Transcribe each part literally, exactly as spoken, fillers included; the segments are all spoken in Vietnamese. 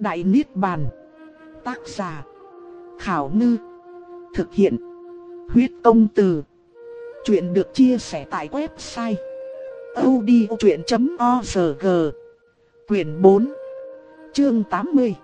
Đại Niết Bàn. Tác giả Khảo Ngư. Thực hiện Huyết Công Từ. Chuyện được chia sẻ tại website audiochuyện chấm org. Quyển bốn, chương tám mươi.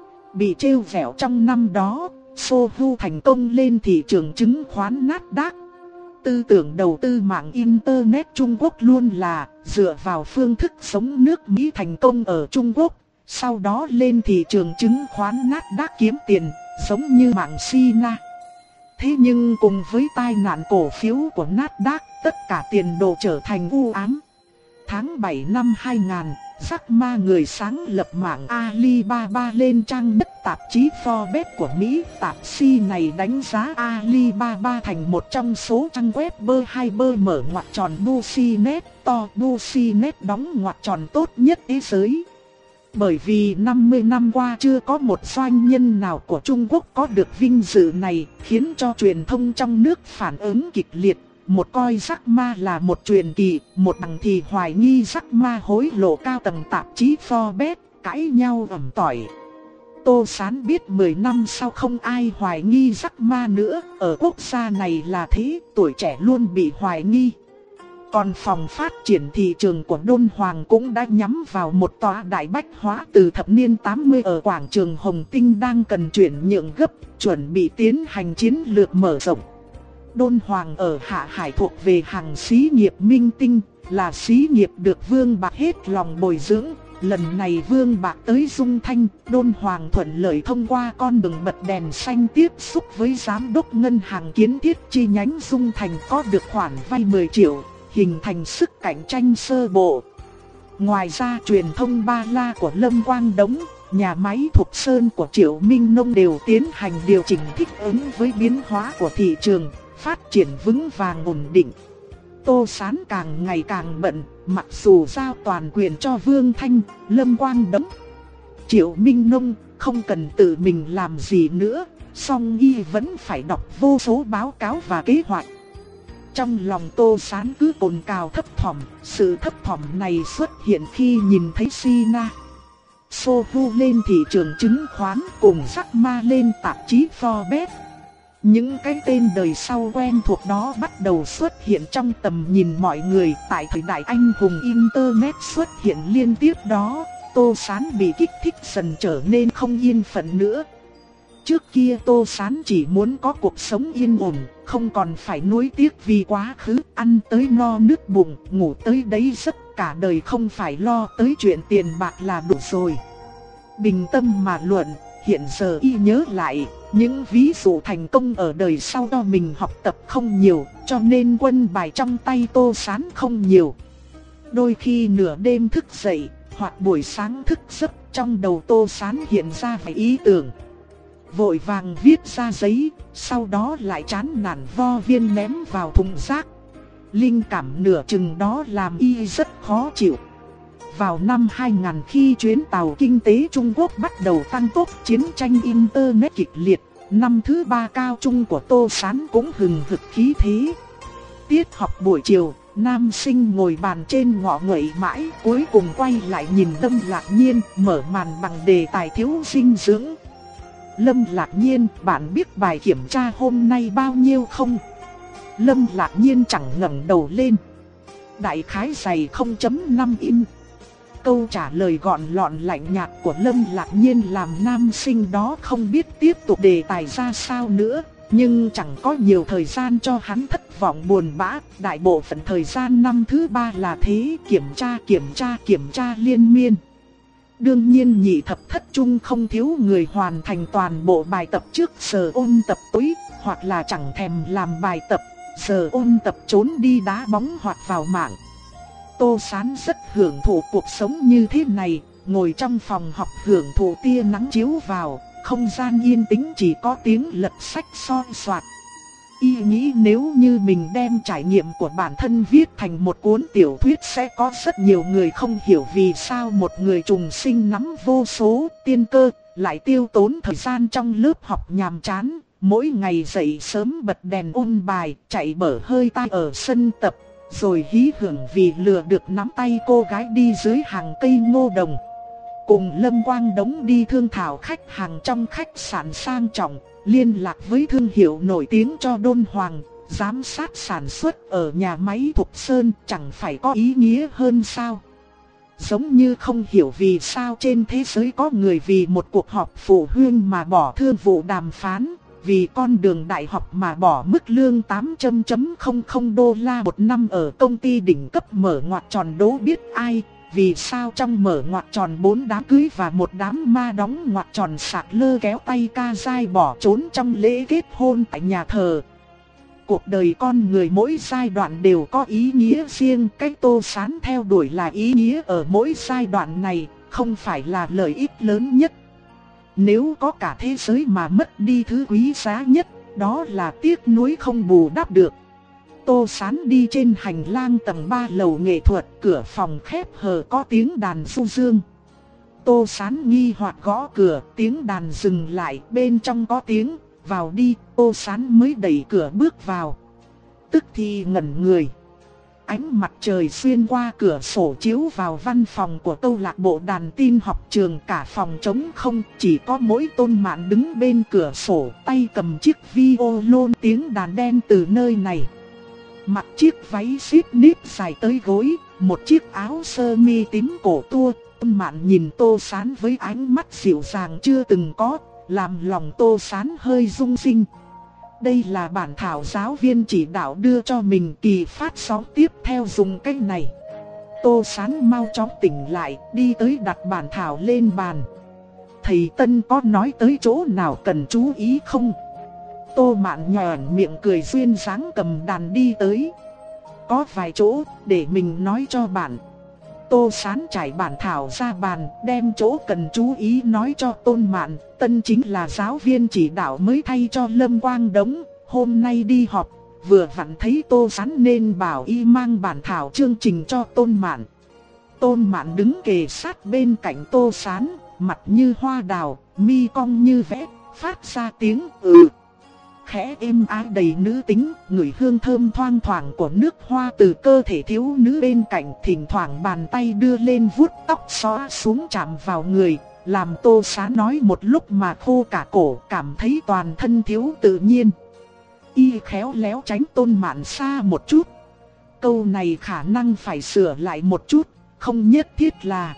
Bị trêu vẻo trong năm đó, Sohu thành công lên thị trường chứng khoán Nasdaq. Tư tưởng đầu tư mạng Internet Trung Quốc luôn là dựa vào phương thức sống nước Mỹ thành công ở Trung Quốc, sau đó lên thị trường chứng khoán Nasdaq kiếm tiền, giống như mạng Sina. Thế nhưng cùng với tai nạn cổ phiếu của Nasdaq, tất cả tiền đồ trở thành u ám. Tháng bảy năm hai nghìn, Jack Ma, người sáng lập mạng Alibaba, lên trang nhất tạp chí Forbes của Mỹ. Tạp chí này đánh giá Alibaba thành một trong số trang web bơ hai bơ mở ngoặc tròn Business to Business đóng ngoặc tròn tốt nhất thế giới. Bởi vì năm mươi năm qua chưa có một doanh nhân nào của Trung Quốc có được vinh dự này, khiến cho truyền thông trong nước phản ứng kịch liệt. Một coi Jack Ma là một truyền kỳ, một đằng thì hoài nghi Jack Ma hối lộ cao tầng tạp chí Forbes, cãi nhau ầm tỏi. Tô Sán biết mười năm sau không ai hoài nghi Jack Ma nữa, ở quốc gia này là thế, tuổi trẻ luôn bị hoài nghi. Còn phòng phát triển thị trường của Đôn Hoàng cũng đã nhắm vào một tòa đại bách hóa từ thập niên tám mươi ở quảng trường Hồng Tinh đang cần chuyển nhượng gấp, chuẩn bị tiến hành chiến lược mở rộng. Đôn Hoàng ở Hạ Hải thuộc về hàng xí nghiệp minh tinh, là xí nghiệp được Vương Bạc hết lòng bồi dưỡng. Lần này Vương Bạc tới Dung Thanh, Đôn Hoàng thuận lợi thông qua con đường bật đèn xanh tiếp xúc với giám đốc ngân hàng Kiến Thiết chi nhánh Dung Thành, có được khoản vay mười triệu, hình thành sức cạnh tranh sơ bộ. Ngoài ra truyền thông Ba La của Lâm Quang Đống, nhà máy Thục Sơn của Triệu Minh Nông đều tiến hành điều chỉnh thích ứng với biến hóa của thị trường, phát triển vững vàng ổn định. Tô Sán càng ngày càng bận, mặc dù giao toàn quyền cho Vương Thanh, Lâm Quang Đống, Triệu Minh Nông, không cần tự mình làm gì nữa, song y vẫn phải đọc vô số báo cáo và kế hoạch. Trong lòng Tô Sán cứ cồn cào thấp thỏm, sự thấp thỏm này xuất hiện khi nhìn thấy Sina Sohu lên thị trường chứng khoán cùng Jack Ma lên tạp chí Forbes. Những cái tên đời sau quen thuộc đó bắt đầu xuất hiện trong tầm nhìn mọi người. Tại thời đại anh hùng Internet xuất hiện liên tiếp đó, Tô Sán bị kích thích dần trở nên không yên phận nữa. Trước kia Tô Sán chỉ muốn có cuộc sống yên ổn, không còn phải nuối tiếc vì quá khứ, ăn tới no nước bụng, ngủ tới đấy giấc, cả đời không phải lo tới chuyện tiền bạc là đủ rồi. Bình tâm mà luận, hiện giờ y nhớ lại, những ví dụ thành công ở đời sau cho mình học tập không nhiều, cho nên quân bài trong tay Tô Sán không nhiều. Đôi khi nửa đêm thức dậy, hoặc buổi sáng thức giấc, trong đầu Tô Sán hiện ra vài ý tưởng. Vội vàng viết ra giấy, sau đó lại chán nản vo viên ném vào thùng rác. Linh cảm nửa chừng đó làm y rất khó chịu. Vào năm hai nghìn, khi chuyến tàu kinh tế Trung Quốc bắt đầu tăng tốc, chiến tranh Internet kịch liệt, năm thứ ba cao trung của Tô Sán cũng hừng hực khí thế. Tiết học buổi chiều, nam sinh ngồi bàn trên ngọ nguậy mãi, cuối cùng quay lại nhìn Lâm Lạc Nhiên, mở màn bằng đề tài thiếu dinh dưỡng. Lâm Lạc Nhiên, bạn biết bài kiểm tra hôm nay bao nhiêu không? Lâm Lạc Nhiên chẳng ngẩng đầu lên. Đại khái dày không chấm năm in. Câu trả lời gọn lọn lạnh nhạt của Lâm Lạc Nhiên làm nam sinh đó không biết tiếp tục đề tài ra sao nữa. Nhưng chẳng có nhiều thời gian cho hắn thất vọng buồn bã. Đại bộ phận thời gian năm thứ ba là thế, kiểm tra kiểm tra kiểm tra liên miên. Đương nhiên nhị thập thất trung không thiếu người hoàn thành toàn bộ bài tập trước giờ ôn tập tối, hoặc là chẳng thèm làm bài tập, giờ ôn tập trốn đi đá bóng hoặc vào mạng. Tô Sán rất hưởng thụ cuộc sống như thế này, ngồi trong phòng học hưởng thụ tia nắng chiếu vào, không gian yên tĩnh chỉ có tiếng lật sách soi soạt. Y nghĩ nếu như mình đem trải nghiệm của bản thân viết thành một cuốn tiểu thuyết sẽ có rất nhiều người không hiểu vì sao một người trùng sinh nắm vô số tiên cơ, lại tiêu tốn thời gian trong lớp học nhàm chán, mỗi ngày dậy sớm bật đèn ôn bài, chạy bở hơi tai ở sân tập, rồi hí hưởng vì lừa được nắm tay cô gái đi dưới hàng cây ngô đồng. cùng Lâm Quang Đống đi thương thảo khách hàng trong khách sạn sang trọng, liên lạc với thương hiệu nổi tiếng cho đôn hoàng, giám sát sản xuất ở nhà máy Thục Sơn chẳng phải có ý nghĩa hơn sao? Giống như không hiểu vì sao trên thế giới có người vì một cuộc họp phụ huynh mà bỏ thương vụ đàm phán, vì con đường đại học mà bỏ mức lương tám trăm nghìn đô la một năm ở công ty đỉnh cấp mở ngoặc tròn đố biết ai, vì sao trong mở ngoặc tròn bốn đám cưới và một đám ma đóng ngoặc tròn sạc lơ kéo tay ca dai bỏ trốn trong lễ kết hôn tại nhà thờ. Cuộc đời con người mỗi giai đoạn đều có ý nghĩa riêng, cách Tô Sán theo đuổi là ý nghĩa ở mỗi giai đoạn này, không phải là lợi ích lớn nhất. Nếu có cả thế giới mà mất đi thứ quý giá nhất, đó là tiếc nuối không bù đắp được. Tô Sán đi trên hành lang tầng ba lầu nghệ thuật, cửa phòng khép hờ có tiếng đàn du dương. Tô Sán nghi hoặc gõ cửa, tiếng đàn dừng lại, bên trong có tiếng, vào đi. Tô Sán mới đẩy cửa bước vào. Tức thì ngẩn người. Ánh mặt trời xuyên qua cửa sổ chiếu vào văn phòng của câu lạc bộ đàn tin học trường, cả phòng trống không, chỉ có mỗi Tôn Mạn đứng bên cửa sổ, tay cầm chiếc violon, tiếng đàn đen từ nơi này. Mặc chiếc váy xếp nếp dài tới gối, một chiếc áo sơ mi tím cổ tua, Tôn Mạn nhìn Tô Sán với ánh mắt dịu dàng chưa từng có, làm lòng Tô Sán hơi rung sinh. Đây là bản thảo giáo viên chỉ đạo đưa cho mình, kỳ phát sóng tiếp theo dùng cách này. Tô Sán mau chóng tỉnh lại, đi tới đặt bản thảo lên bàn. Thầy Tân có nói tới chỗ nào cần chú ý không? Tô Mạn nhòn miệng cười duyên dáng cầm đàn đi tới. Có vài chỗ, để mình nói cho bạn. Tô Sán trải bản thảo ra bàn, đem chỗ cần chú ý nói cho Tôn Mạn. Tân chính là giáo viên chỉ đạo mới thay cho Lâm Quang Đống, hôm nay đi họp, vừa vặn thấy Tô Sán nên bảo y mang bản thảo chương trình cho Tôn Mạn. Tôn Mạn đứng kề sát bên cạnh Tô Sán, mặt như hoa đào, mi cong như vẽ, phát ra tiếng ừ. Khẽ êm ái đầy nữ tính, ngửi hương thơm thoang thoảng của nước hoa từ cơ thể thiếu nữ bên cạnh, thỉnh thoảng bàn tay đưa lên vuốt tóc xõa xuống chạm vào người, làm Tô Sán nói một lúc mà khô cả cổ, cảm thấy toàn thân thiếu tự nhiên. Y khéo léo tránh Tôn Mạn xa một chút. Câu này khả năng phải sửa lại một chút, không nhất thiết là.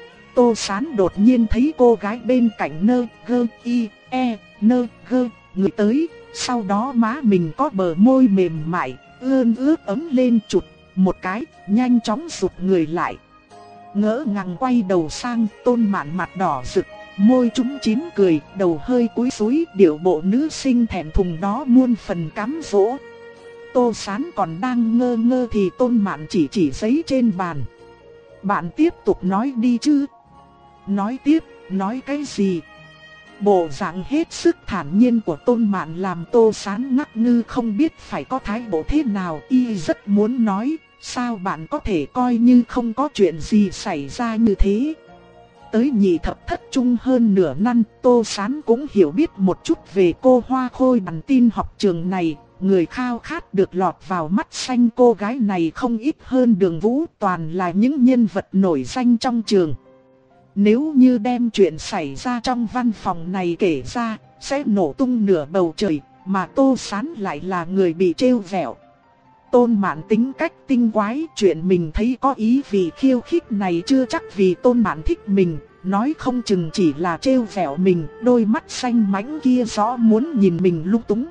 Tô Sán đột nhiên thấy cô gái bên cạnh nơ gơ y e nơ gơ người tới. Sau đó má mình có bờ môi mềm mại, ươn ướt ấm lên chụt một cái, nhanh chóng rụt người lại. Ngỡ ngàng quay đầu sang, Tôn Mạn mặt đỏ rực, môi trúng chín cười, đầu hơi cúi xúi, điệu bộ nữ sinh thẹn thùng đó muôn phần cám dỗ. Tô Sán còn đang ngơ ngơ thì Tôn Mạn chỉ chỉ giấy trên bàn. Bạn tiếp tục nói đi chứ. Nói tiếp, nói cái gì? Bộ dạng hết sức thản nhiên của Tôn Mạn làm Tô Sán ngắc ngư không biết phải có thái độ thế nào. Y rất muốn nói, sao bạn có thể coi như không có chuyện gì xảy ra như thế. Tới nhị thập thất trung hơn nửa năm, Tô Sán cũng hiểu biết một chút về cô hoa khôi đàn tin học trường này. Người khao khát được lọt vào mắt xanh cô gái này không ít hơn Đường Vũ, toàn là những nhân vật nổi danh trong trường. Nếu như đem chuyện xảy ra trong văn phòng này kể ra, sẽ nổ tung nửa bầu trời, mà Tô Sán lại là người bị trêu vẹo. Tôn Mạn tính cách tinh quái, chuyện mình thấy có ý vì khiêu khích này chưa chắc vì Tôn Mạn thích mình, nói không chừng chỉ là trêu vẹo mình, đôi mắt xanh mãnh kia rõ muốn nhìn mình lung túng.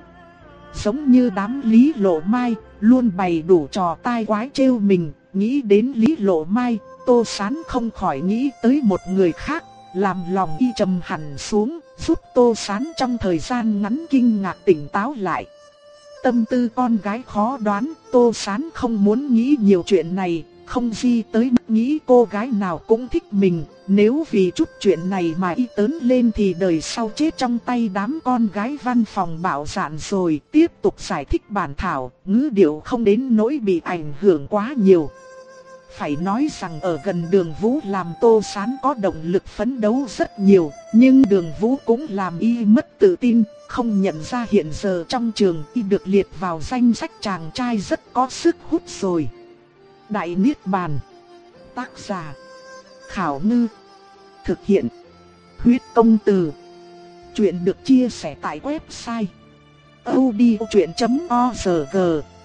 Giống như đám Lý Lộ Mai, luôn bày đủ trò tai quái trêu mình, nghĩ đến Lý Lộ Mai, Tô Sán không khỏi nghĩ tới một người khác, làm lòng y trầm hẳn xuống, giúp Tô Sán trong thời gian ngắn kinh ngạc tỉnh táo lại. Tâm tư con gái khó đoán, Tô Sán không muốn nghĩ nhiều chuyện này, không gì tới mức nghĩ cô gái nào cũng thích mình. Nếu vì chút chuyện này mà y tớn lên thì đời sau chết trong tay đám con gái văn phòng bạo dạn rồi. Tiếp tục giải thích bản thảo, ngữ điệu không đến nỗi bị ảnh hưởng quá nhiều. Phải nói rằng ở gần Đường Vũ làm Tô Sán có động lực phấn đấu rất nhiều, nhưng Đường Vũ cũng làm y mất tự tin, không nhận ra hiện giờ trong trường y được liệt vào danh sách chàng trai rất có sức hút rồi. Đại Niết Bàn. Tác giả Khảo Ngư. Thực hiện. Huyết công từ. Chuyện được chia sẻ tại website audiochuyện chấm org.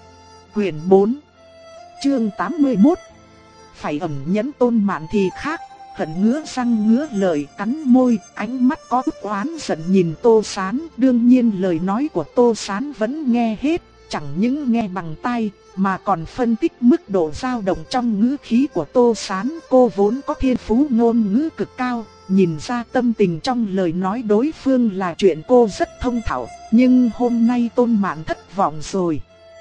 Quyển bốn. Chương tám mươi mốt. Phải ẩn nhẫn Tôn Mạn thì khác, hận ngứa răng ngứa lợi, cắn môi, ánh mắt có chút oán giận nhìn Tô Sán. Đương nhiên lời nói của Tô Sán vẫn nghe hết, chẳng những nghe bằng tai mà còn phân tích mức độ dao động trong ngữ khí của Tô Sán. Cô vốn có thiên phú ngôn ngữ cực cao, nhìn ra tâm tình trong lời nói đối phương là chuyện cô rất thông thạo, nhưng hôm nay Tôn Mạn thất vọng rồi.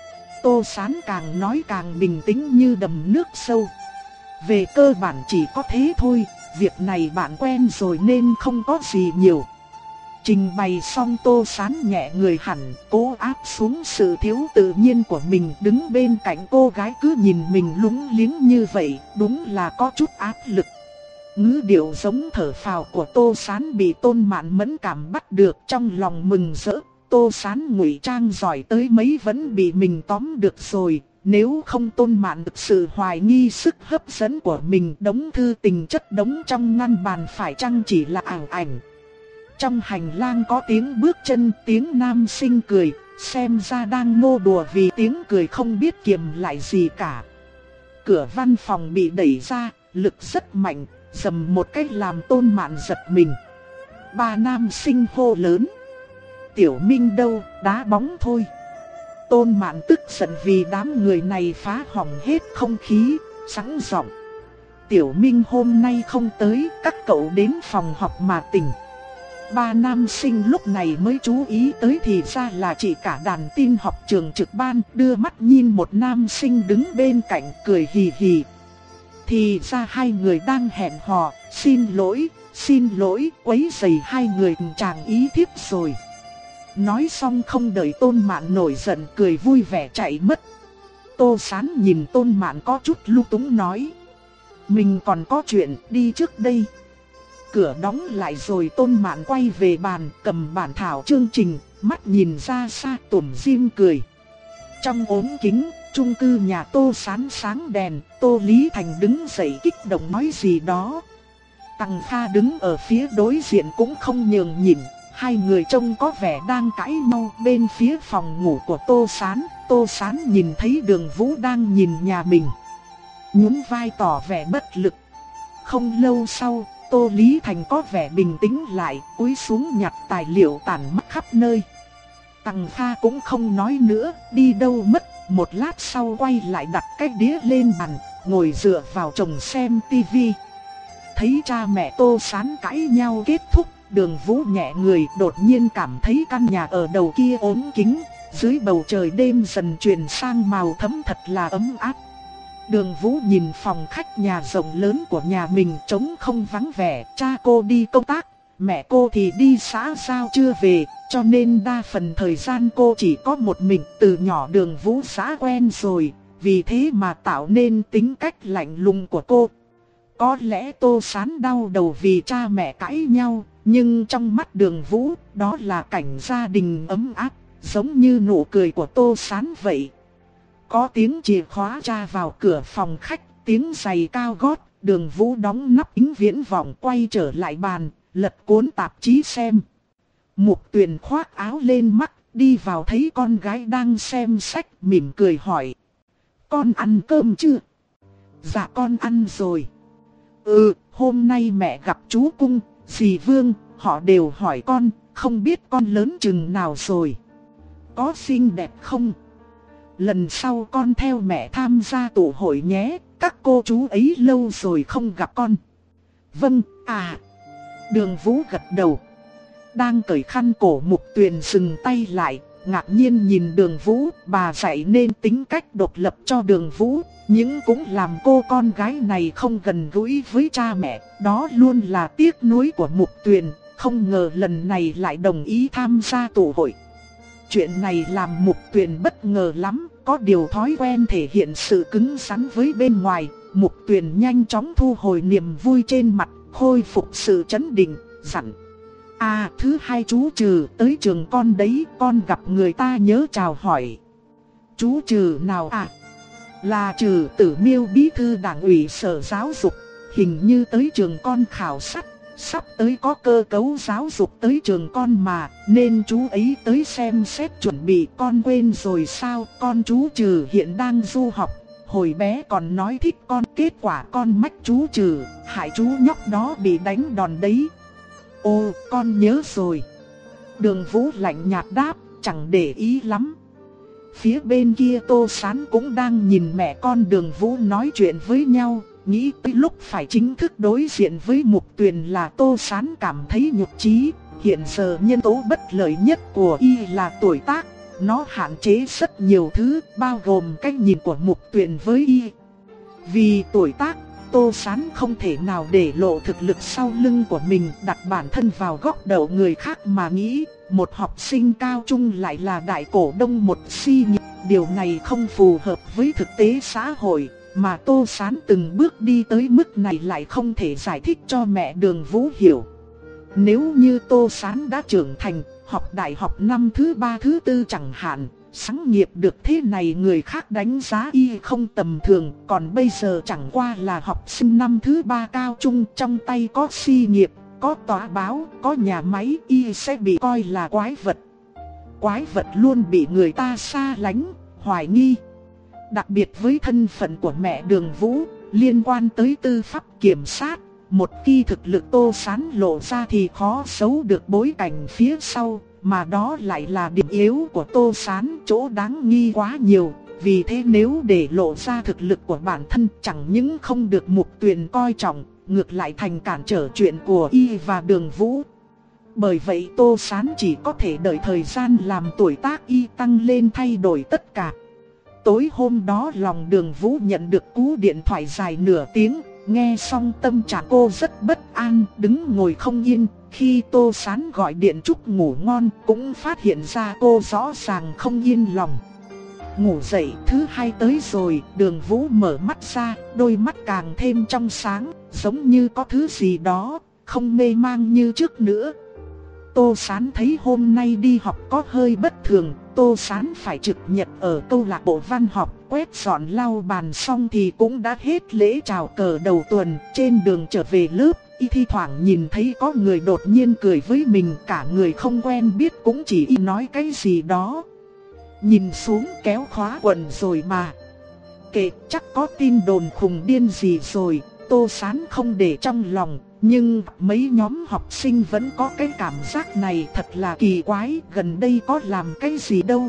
Tô Sán càng nói càng bình tĩnh như đầm nước sâu. Về cơ bản chỉ có thế thôi, việc này bạn quen rồi nên không có gì nhiều. Trình bày xong Tô Sán nhẹ người hẳn, cố áp xuống sự thiếu tự nhiên của mình. Đứng bên cạnh cô gái cứ nhìn mình lúng liếng như vậy, đúng là có chút áp lực. Ngữ điệu giống thở phào của Tô Sán bị Tôn Mạn mẫn cảm bắt được, trong lòng mừng rỡ. Tô Sán ngụy trang giỏi tới mấy vẫn bị mình tóm được rồi. Nếu không Tôn Mạn thực sự hoài nghi sức hấp dẫn của mình, đống thư tình chất đống trong ngăn bàn phải chăng chỉ là ảo ảnh. Trong hành lang có tiếng bước chân, tiếng nam sinh cười, xem ra đang nô đùa vì tiếng cười không biết kiềm lại gì cả. Cửa văn phòng bị đẩy ra, lực rất mạnh, dầm một cái làm Tôn Mạn giật mình. Ba nam sinh hô lớn: Tiểu Minh đâu, đá bóng thôi. Tôn Mạn tức giận vì đám người này phá hỏng hết không khí, sẵn giọng: Tiểu Minh hôm nay không tới, các cậu đến phòng học mà tỉnh. Ba nam sinh lúc này mới chú ý tới thì ra là chị cả đàn tin học trường trực ban, đưa mắt nhìn một nam sinh đứng bên cạnh cười hì hì. Thì ra hai người đang hẹn hò, xin lỗi, xin lỗi, quấy rầy hai người chàng ý thiếp rồi. Nói xong không đợi Tôn Mạn nổi giận, cười vui vẻ chạy mất. Tô Sán nhìn Tôn Mạn có chút lung túng nói: Mình còn có chuyện, đi trước đây. Cửa đóng lại rồi Tôn Mạn quay về bàn, cầm bản thảo chương trình, mắt nhìn ra xa tủm tỉm cười. Trong ốm kính, chung cư nhà Tô Sán sáng đèn, Tô Lý Thành đứng dậy kích động nói gì đó. Tằng Kha đứng ở phía đối diện cũng không nhường nhịn. Hai người trông có vẻ đang cãi nhau. Bên phía phòng ngủ của Tô Sán, Tô Sán nhìn thấy Đường Vũ đang nhìn nhà mình, nhún vai tỏ vẻ bất lực. Không lâu sau, Tô Lý Thành có vẻ bình tĩnh lại, cúi xuống nhặt tài liệu tản mát khắp nơi. Tằng Kha cũng không nói nữa, đi đâu mất. Một lát sau quay lại đặt cái đĩa lên bàn, ngồi dựa vào chồng xem tivi. Thấy cha mẹ Tô Sán cãi nhau kết thúc, Đường Vũ nhẹ người, đột nhiên cảm thấy căn nhà ở đầu kia ốm kính, dưới bầu trời đêm dần chuyển sang màu thẫm thật là ấm áp. Đường Vũ nhìn phòng khách nhà rộng lớn của nhà mình trống không vắng vẻ, cha cô đi công tác, mẹ cô thì đi xã giao chưa về, cho nên đa phần thời gian cô chỉ có một mình. Từ nhỏ Đường Vũ xã quen rồi, vì thế mà tạo nên tính cách lạnh lùng của cô. Có lẽ Tô Sán đau đầu vì cha mẹ cãi nhau, nhưng trong mắt Đường Vũ, đó là cảnh gia đình ấm áp, giống như nụ cười của Tô Sán vậy. Có tiếng chìa khóa tra vào cửa phòng khách, tiếng giày cao gót, Đường Vũ đóng nắp kính viễn vọng quay trở lại bàn, lật cuốn tạp chí xem. Mục Tuyền khoác áo lên mắt, đi vào thấy con gái đang xem sách, mỉm cười hỏi: Con ăn cơm chưa? Dạ con ăn rồi. Ừ, hôm nay mẹ gặp chú Cung, dì Vương, họ đều hỏi con, không biết con lớn chừng nào rồi. Có xinh đẹp không? Lần sau con theo mẹ tham gia tụ hội nhé, các cô chú ấy lâu rồi không gặp con. Vâng, à. Đường Vũ gật đầu. Đang cởi khăn cổ, Mục Tuyền dừng tay lại, ngạc nhiên nhìn Đường Vũ. Bà dạy nên tính cách độc lập cho Đường Vũ, nhưng cũng làm cô con gái này không gần gũi với cha mẹ. Đó luôn là tiếc nuối của Mục Tuyền, không ngờ lần này lại đồng ý tham gia tụ hội. Chuyện này làm Mục Tuyền bất ngờ lắm, có điều thói quen thể hiện sự cứng rắn với bên ngoài. Mục Tuyền nhanh chóng thu hồi niềm vui trên mặt, khôi phục sự trấn định, dặn: À, thứ hai chú Trừ tới trường con đấy, con gặp người ta nhớ chào hỏi. Chú Trừ nào à? Là Trừ Tử Miêu, bí thư đảng ủy sở giáo dục, hình như tới trường con khảo sát, Sắp tới có cơ cấu giáo dục tới trường con mà, nên chú ấy tới xem xét chuẩn bị. Con quên rồi sao? Con chú Trừ hiện đang du học, hồi bé còn nói thích con, kết quả con mách chú Trừ, hại chú nhóc đó bị đánh đòn đấy. Ồ, con nhớ rồi. Đường Vũ lạnh nhạt đáp, chẳng để ý lắm. Phía bên kia Tô Sán cũng đang nhìn mẹ con Đường Vũ nói chuyện với nhau. Nghĩ tới lúc phải chính thức đối diện với Mục Tuyền là Tô Sán cảm thấy nhục chí. Hiện giờ nhân tố bất lợi nhất của y là tuổi tác. Nó hạn chế rất nhiều thứ, bao gồm cách nhìn của Mục Tuyền với y. Vì tuổi tác, Tô Sán không thể nào để lộ thực lực sau lưng của mình, đặt bản thân vào góc độ người khác mà nghĩ. Một học sinh cao trung lại là đại cổ đông một xí nghiệp, điều này không phù hợp với thực tế xã hội. Mà Tô Sán từng bước đi tới mức này lại không thể giải thích cho mẹ Đường Vũ hiểu. Nếu như Tô Sán đã trưởng thành, học đại học năm thứ ba thứ tư chẳng hạn, sáng nghiệp được thế này người khác đánh giá y không tầm thường. Còn bây giờ chẳng qua là học sinh năm thứ ba cao trung, trong tay có xí nghiệp, có tòa báo, có nhà máy, y sẽ bị coi là quái vật. Quái vật luôn bị người ta xa lánh, hoài nghi. Đặc biệt với thân phận của mẹ Đường Vũ, liên quan tới tư pháp kiểm sát, một khi thực lực Tô Sán lộ ra thì khó giấu được bối cảnh phía sau, mà đó lại là điểm yếu của Tô Sán, chỗ đáng nghi quá nhiều. Vì thế nếu để lộ ra thực lực của bản thân, chẳng những không được Mục Tuyền coi trọng, ngược lại thành cản trở chuyện của y và Đường Vũ. Bởi vậy Tô Sán chỉ có thể đợi thời gian làm tuổi tác y tăng lên thay đổi tất cả. Tối hôm đó lòng Đường Vũ nhận được cú điện thoại dài nửa tiếng. Nghe xong tâm trạng cô rất bất an, đứng ngồi không yên. Khi Tô Sán gọi điện chúc ngủ ngon, cũng phát hiện ra cô rõ ràng không yên lòng. Ngủ dậy thứ hai tới rồi, Đường Vũ mở mắt ra, đôi mắt càng thêm trong sáng, giống như có thứ gì đó, không mê mang như trước nữa. Tô Sán thấy hôm nay đi học có hơi bất thường. Tô Sán phải trực nhật ở câu lạc bộ văn học, quét dọn lau bàn xong thì cũng đã hết lễ chào cờ đầu tuần. Trên đường trở về lớp, y thi thoảng nhìn thấy có người đột nhiên cười với mình, cả người không quen biết cũng chỉ y nói cái gì đó. Nhìn xuống kéo khóa quần rồi mà. Kệ, chắc có tin đồn khùng điên gì rồi. Tô Sán không để trong lòng. Nhưng mấy nhóm học sinh vẫn có cái cảm giác này thật là kỳ quái, gần đây có làm cái gì đâu.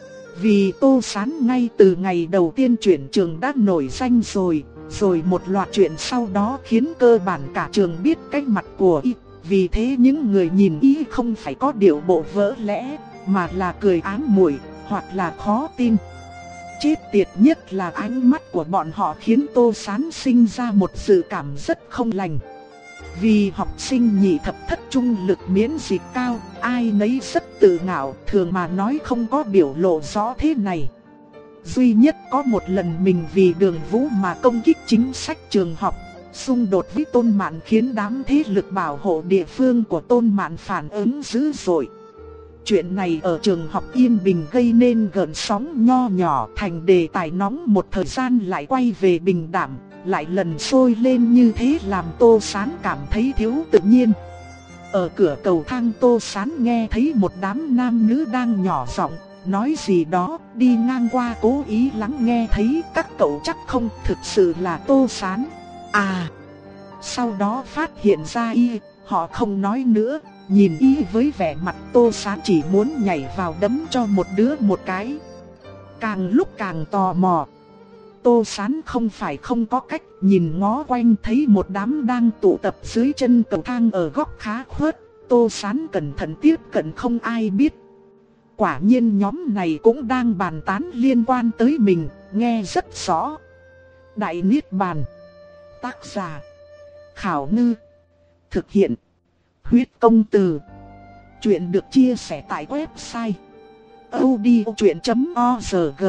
Vì Tô Sán ngay từ ngày đầu tiên chuyển trường đã nổi danh rồi, rồi một loạt chuyện sau đó khiến cơ bản cả trường biết cái mặt của y. Vì thế những người nhìn y không phải có điệu bộ vỡ lẽ, mà là cười ám muội hoặc là khó tin. Chết tiệt nhất là ánh mắt của bọn họ khiến Tô Sán sinh ra một dự cảm rất không lành. Vì học sinh nhị thập thất trung lực miễn dịch cao, ai nấy rất tự ngạo, thường mà nói không có biểu lộ rõ thế này. Duy nhất có một lần mình vì Đường Vũ mà công kích chính sách trường học, xung đột với Tôn Mạn khiến đám thế lực bảo hộ địa phương của Tôn Mạn phản ứng dữ dội. Chuyện này ở trường học Yên Bình gây nên gợn sóng nho nhỏ, thành đề tài nóng, một thời gian lại quay về bình đảm, lại lần sôi lên như thế làm Tô Sán cảm thấy thiếu tự nhiên. Ở cửa cầu thang Tô Sán nghe thấy một đám nam nữ đang nhỏ giọng nói gì đó, đi ngang qua cố ý lắng nghe thấy, các cậu chắc không thực sự là Tô Sán à. Sau đó phát hiện ra y, họ không nói nữa, nhìn y với vẻ mặt Tô Sán chỉ muốn nhảy vào đấm cho một đứa một cái. Càng lúc càng tò mò. Tô Sán không phải không có cách, nhìn ngó quanh thấy một đám đang tụ tập dưới chân cầu thang ở góc khá khuất. Tô Sán cẩn thận tiếp cận không ai biết. Quả nhiên nhóm này cũng đang bàn tán liên quan tới mình, nghe rất rõ. Đại Niết Bàn. Tác giả Khảo Ngư. Thực hiện Huyết Công Từ. Chuyện được chia sẻ tại website audiochuyện chấm org.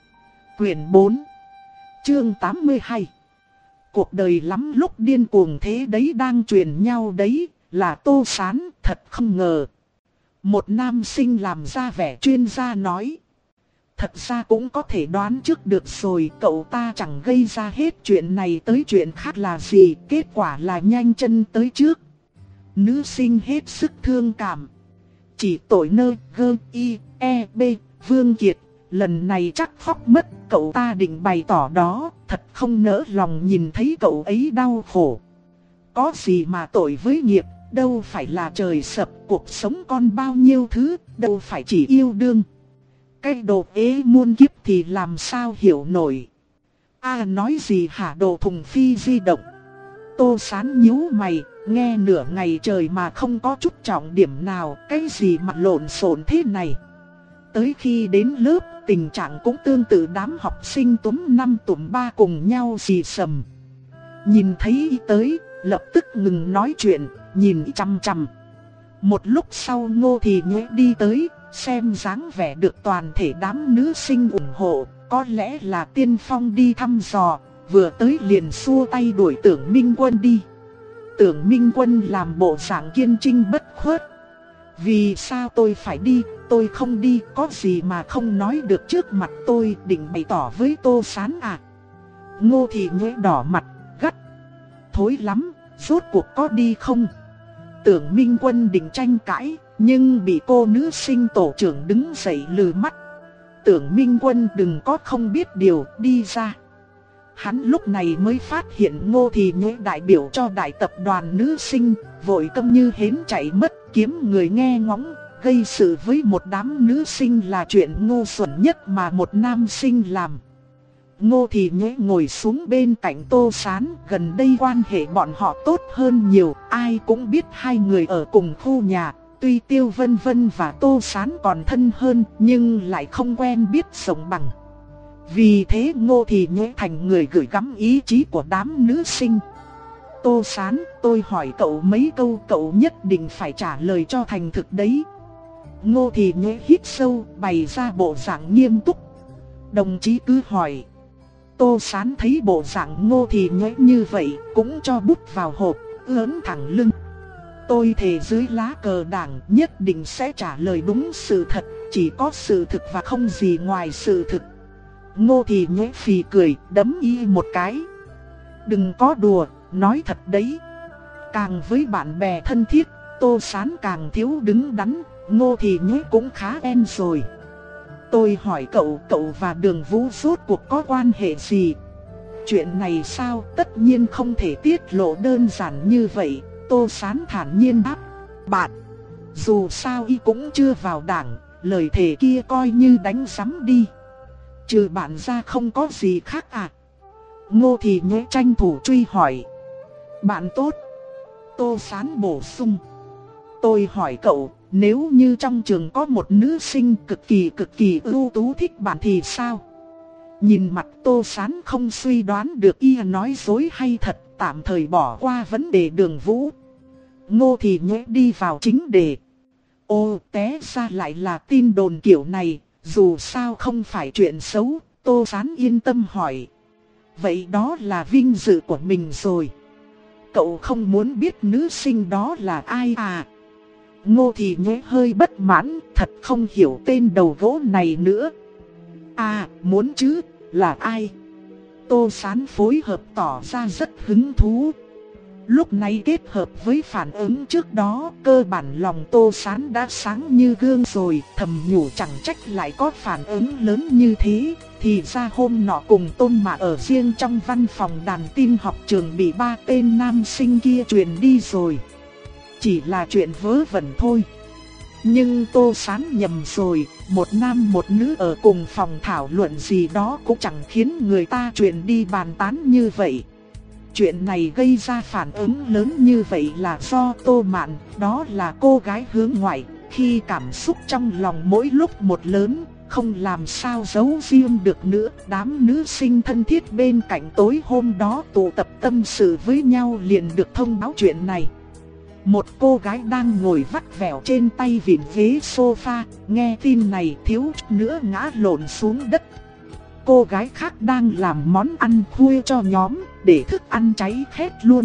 Quyển bốn, chương tám mươi hai. Cuộc đời lắm lúc điên cuồng thế đấy đang truyền nhau đấy, là Tô Sán, thật không ngờ. Một nam sinh làm ra vẻ chuyên gia nói. Thật ra cũng có thể đoán trước được rồi, cậu ta chẳng gây ra hết chuyện này tới chuyện khác là gì, kết quả là nhanh chân tới trước. nữ sinh hết sức thương cảm. Chỉ tội nơ gơ y e b Vương Kiệt, lần này chắc khóc mất. Cậu ta định bày tỏ đó, thật không nỡ lòng nhìn thấy cậu ấy đau khổ. Có gì mà tội với nghiệp, đâu phải là trời sập, cuộc sống còn bao nhiêu thứ, đâu phải chỉ yêu đương. Cái đồ ế muôn kiếp thì làm sao hiểu nổi. À nói gì hả đồ thùng phi di động. Tô Sán nhíu mày, nghe nửa ngày trời mà không có chút trọng điểm nào, cái gì mà lộn xộn thế này. Tới khi đến lớp, tình trạng cũng tương tự, đám học sinh túm năm tụm ba cùng nhau xì xầm. Nhìn thấy y tới, lập tức ngừng nói chuyện, nhìn chằm chằm. Một lúc sau Ngô Thì Nhuế đi tới, xem dáng vẻ được toàn thể đám nữ sinh ủng hộ, có lẽ là tiên phong đi thăm dò, vừa tới liền xua tay đuổi Tưởng Minh Quân đi. Tưởng Minh Quân làm bộ dạng kiên trinh bất khuất. Vì sao tôi phải đi, tôi không đi, có gì mà không nói được trước mặt tôi, định bày tỏ với Tô Sán à. Ngô Thì Nhuế đỏ mặt, gắt. Thối lắm, rốt cuộc có đi không? Tưởng Minh Quân định tranh cãi, nhưng bị cô nữ sinh tổ trưởng đứng dậy lừ mắt. Tưởng Minh Quân đừng có không biết điều, đi ra. Hắn lúc này mới phát hiện Ngô Thì Nhuế đại biểu cho đại tập đoàn nữ sinh, vội câm như hến chạy mất, kiếm người nghe ngóng, gây sự với một đám nữ sinh là chuyện ngu xuẩn nhất mà một nam sinh làm. Ngô Thì Nhuế ngồi xuống bên cạnh Tô Sán, gần đây quan hệ bọn họ tốt hơn nhiều, ai cũng biết hai người ở cùng khu nhà. Tuy Tiêu Vân Vân và Tô Sán còn thân hơn, nhưng lại không quen biết sống bằng. Vì thế Ngô Thì Nhuế thành người gửi gắm ý chí của đám nữ sinh. Tô Sán, tôi hỏi cậu mấy câu, cậu nhất định phải trả lời cho thành thực đấy. Ngô Thì Nhuế hít sâu, bày ra bộ dạng nghiêm túc. Đồng chí cứ hỏi. Tô Sán thấy bộ dạng Ngô Thì Nhuế như vậy, cũng cho bút vào hộp, ưỡn thẳng lưng. Tôi thề dưới lá cờ đảng nhất định sẽ trả lời đúng sự thật, chỉ có sự thực và không gì ngoài sự thực. Ngô Thì Nhuế phì cười, đấm y một cái. Đừng có đùa, nói thật đấy. Càng với bạn bè thân thiết, Tô Sán càng thiếu đứng đắn, Ngô Thì Nhuế cũng khá đen rồi. Tôi hỏi cậu, cậu và Đường Vũ rốt cuộc có quan hệ gì? Chuyện này sao, tất nhiên không thể tiết lộ đơn giản như vậy. Tô Sán thản nhiên đáp. Bạn, dù sao y cũng chưa vào đảng, lời thề kia coi như đánh sắm đi. Trừ bạn ra không có gì khác à? Ngô Thì Nhuế tranh thủ truy hỏi. Bạn tốt. Tô Sán bổ sung. Tôi hỏi cậu, nếu như trong trường có một nữ sinh cực kỳ cực kỳ ưu tú thích bạn thì sao? Nhìn mặt Tô Sán không suy đoán được y nói dối hay thật, tạm thời bỏ qua vấn đề Đường Vũ. Ngô Thì Nhuế đi vào chính đề. Ô, té ra lại là tin đồn kiểu này, dù sao không phải chuyện xấu, Tô Sán yên tâm hỏi. Vậy đó là vinh dự của mình rồi. Cậu không muốn biết nữ sinh đó là ai à? Ngô Thì Nhuế hơi bất mãn, thật không hiểu tên đầu gỗ này nữa. À, muốn chứ, là ai? Tô Sán phối hợp tỏ ra rất hứng thú. Lúc này kết hợp với phản ứng trước đó, cơ bản lòng Tô Sán đã sáng như gương rồi, thầm nhủ chẳng trách lại có phản ứng lớn như thế. Thì ra hôm nọ cùng Tôn Mạ ở riêng trong văn phòng đàn tin học trường bị ba tên nam sinh kia truyền đi rồi. Chỉ là chuyện vớ vẩn thôi. Nhưng Tô Sán nhầm rồi, một nam một nữ ở cùng phòng thảo luận gì đó cũng chẳng khiến người ta truyền đi bàn tán như vậy. Chuyện này gây ra phản ứng lớn như vậy là do Tô Mạn, đó là cô gái hướng ngoại, khi cảm xúc trong lòng mỗi lúc một lớn, không làm sao giấu riêng được nữa. Đám nữ sinh thân thiết bên cạnh tối hôm đó tụ tập tâm sự với nhau liền được thông báo chuyện này. Một cô gái đang ngồi vắt vẻo trên tay vịn ghế sofa, nghe tin này thiếu chút nữa ngã lộn xuống đất. Cô gái khác đang làm món ăn khuya cho nhóm, để thức ăn cháy khét luôn.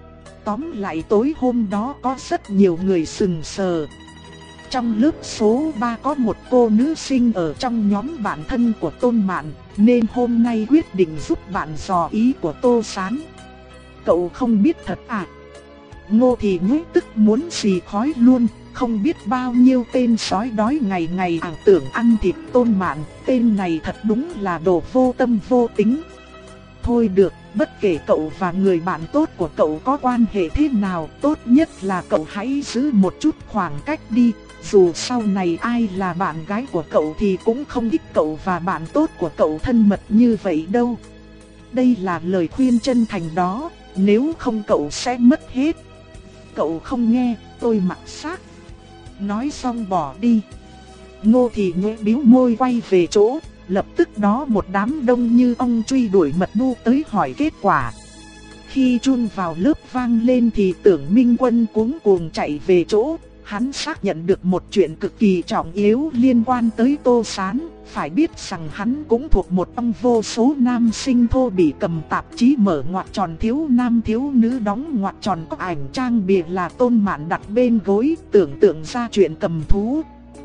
Tóm lại tối hôm đó có rất nhiều người sừng sờ. Trong lớp số ba có một cô nữ sinh ở trong nhóm bạn thân của Tôn Mạn, nên hôm nay quyết định giúp bạn dò ý của Tô Sán. Cậu không biết thật à? Ngô Thì Nhũy tức muốn xì khói luôn. Không biết bao nhiêu tên sói đói ngày ngày ảo tưởng ăn thịt Tôn Mạn. Tên này thật đúng là đồ vô tâm vô tính. Thôi được, bất kể cậu và người bạn tốt của cậu có quan hệ thế nào, tốt nhất là cậu hãy giữ một chút khoảng cách đi. Dù sau này ai là bạn gái của cậu thì cũng không thích cậu và bạn tốt của cậu thân mật như vậy đâu. Đây là lời khuyên chân thành đó, nếu không cậu sẽ mất hết. Cậu không nghe, tôi mặc xác. Nói xong bỏ đi. Ngô Thì Nhũy bĩu môi quay về chỗ. Lập tức đó một đám đông như ong truy đuổi mật bu tới hỏi kết quả. Khi chuông vào lớp vang lên thì Tưởng Minh Quân cuống cuồng chạy về chỗ. Hắn xác nhận được một chuyện cực kỳ trọng yếu liên quan tới Tô Sán. Phải biết rằng hắn cũng thuộc một trong vô số nam sinh thô bỉ cầm tạp chí mở ngoặc tròn thiếu nam thiếu nữ đóng ngoặc tròn có ảnh trang bìa là Tôn Mạn đặt bên gối, tưởng tượng ra chuyện cầm thú.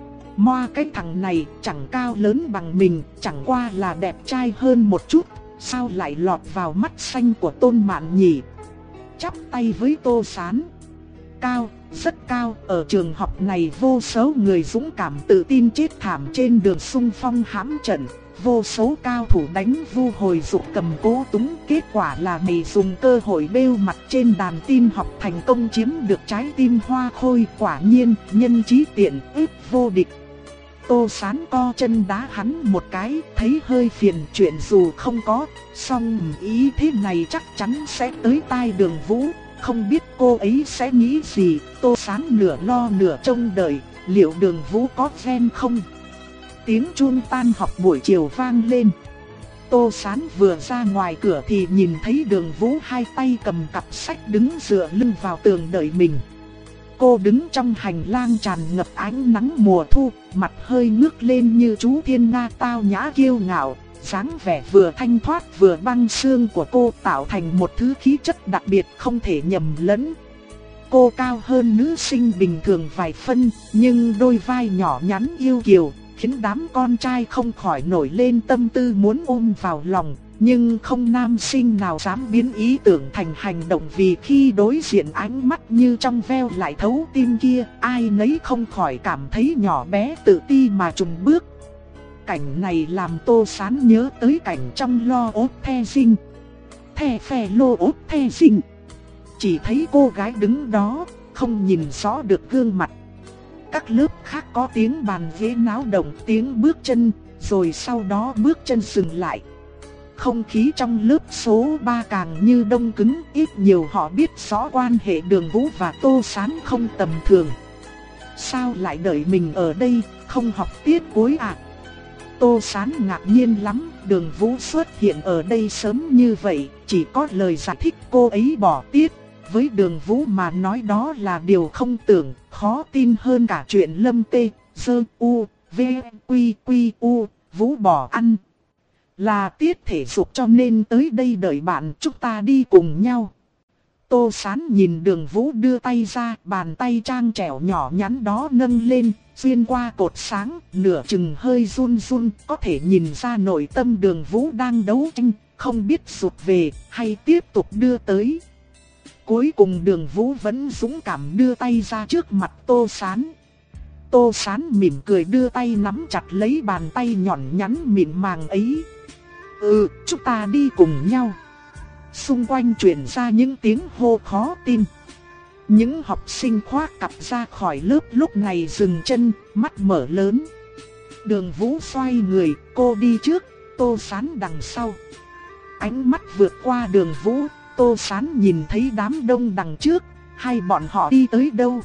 Moa cái thằng này chẳng cao lớn bằng mình, chẳng qua là đẹp trai hơn một chút, sao lại lọt vào mắt xanh của Tôn Mạn nhỉ? Chắp tay với Tô Sán. Cao, rất cao, ở trường học này vô số người dũng cảm tự tin chết thảm trên đường xung phong hãm trận. Vô số cao thủ đánh vu hồi dục cầm cố túng, kết quả là mày dùng cơ hội bêu mặt trên đàn tin học thành công chiếm được trái tim Hoa Khôi. Quả nhiên, nhân trí tiện, ếp vô địch. Tô Sán co chân đá hắn một cái, thấy hơi phiền, chuyện dù không có, song ý thế này chắc chắn sẽ tới tai Đường Vũ. Không biết cô ấy sẽ nghĩ gì. Tô Sán nửa lo nửa trông đợi, liệu Đường Vũ có ghen không? Tiếng chuông tan học buổi chiều vang lên. Tô Sán vừa ra ngoài cửa thì nhìn thấy Đường Vũ hai tay cầm cặp sách đứng dựa lưng vào tường đợi mình. Cô đứng trong hành lang tràn ngập ánh nắng mùa thu, mặt hơi ngước lên như chú thiên nga tao nhã kiêu ngạo. Dáng vẻ vừa thanh thoát vừa băng xương của cô tạo thành một thứ khí chất đặc biệt không thể nhầm lẫn. Cô cao hơn nữ sinh bình thường vài phân, nhưng đôi vai nhỏ nhắn yêu kiều, khiến đám con trai không khỏi nổi lên tâm tư muốn ôm vào lòng. Nhưng không nam sinh nào dám biến ý tưởng thành hành động, vì khi đối diện ánh mắt như trong veo lại thấu tim kia, ai nấy không khỏi cảm thấy nhỏ bé tự ti mà chùn bước. Cảnh này làm Tô Sán nhớ tới cảnh trong Lo ốt the sinh. The phè lô ốt the sinh. Chỉ thấy cô gái đứng đó, không nhìn rõ được gương mặt. Các lớp khác có tiếng bàn ghế náo động, tiếng bước chân, rồi sau đó bước chân dừng lại. Không khí trong lớp số ba càng như đông cứng, ít nhiều họ biết rõ quan hệ Đường Vũ và Tô Sán không tầm thường. Sao lại đợi mình ở đây, không học tiết cuối à? Tô Sán ngạc nhiên lắm, Đường Vũ xuất hiện ở đây sớm như vậy, chỉ có lời giải thích cô ấy bỏ tiết. Với Đường Vũ mà nói đó là điều không tưởng, khó tin hơn cả chuyện Lâm Tê, Dơ, U, V, Quy, Quy, U, Vũ bỏ ăn. Là tiết thể dục cho nên tới đây đợi bạn, chúng ta đi cùng nhau. Tô Sán nhìn Đường Vũ đưa tay ra, bàn tay trang trẻo nhỏ nhắn đó nâng lên, xuyên qua cột sáng, nửa chừng hơi run run, có thể nhìn ra nội tâm Đường Vũ đang đấu tranh, không biết rụt về hay tiếp tục đưa tới. Cuối cùng Đường Vũ vẫn dũng cảm đưa tay ra trước mặt Tô Sán. Tô Sán mỉm cười đưa tay nắm chặt lấy bàn tay nhọn nhắn mịn màng ấy. Ừ, chúng ta đi cùng nhau. Xung quanh truyền ra những tiếng hô khó tin. Những học sinh khoác cặp ra khỏi lớp lúc này dừng chân, mắt mở lớn. Đường Vũ xoay người, cô đi trước, Tô Sán đằng sau. Ánh mắt vượt qua Đường Vũ, Tô Sán nhìn thấy đám đông đằng trước, hai bọn họ đi tới đâu?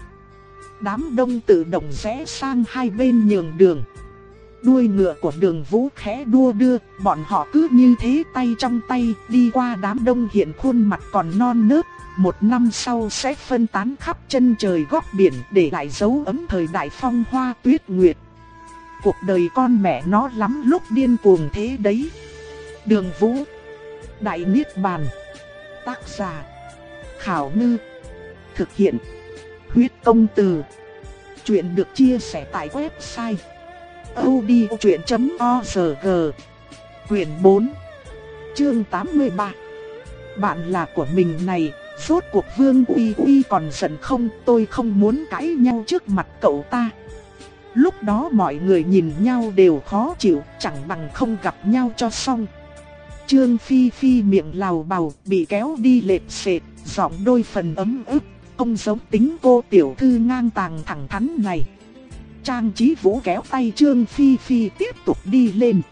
Đám đông tự động rẽ sang hai bên nhường đường. Đuôi ngựa của Đường Vũ khẽ đua đưa, bọn họ cứ như thế tay trong tay đi qua đám đông hiện khuôn mặt còn non nớt. Một năm sau sẽ phân tán khắp chân trời góc biển, để lại dấu ấn thời đại phong hoa tuyết nguyệt. Cuộc đời con mẹ nó lắm lúc điên cuồng thế đấy. Đường Vũ, Đại Niết Bàn. Tác giả Khảo Ngư. Thực hiện Huyết Công Từ. Chuyện được chia sẻ tại website audiochuyện chấm org. Quyển bốn, chương tám mươi ba. Bạn là của mình này, Rốt cuộc Vương Uy Uy còn giận không? Tôi không muốn cãi nhau trước mặt cậu ta. Lúc đó mọi người nhìn nhau đều khó chịu, chẳng bằng không gặp nhau cho xong. Trương Phi Phi miệng lào bào, bị kéo đi lệch sệt, giọng đôi phần ấm ức, không giống tính cô tiểu thư ngang tàng thẳng thắn này. Trang Chí Vũ kéo tay Trương Phi Phi tiếp tục đi lên.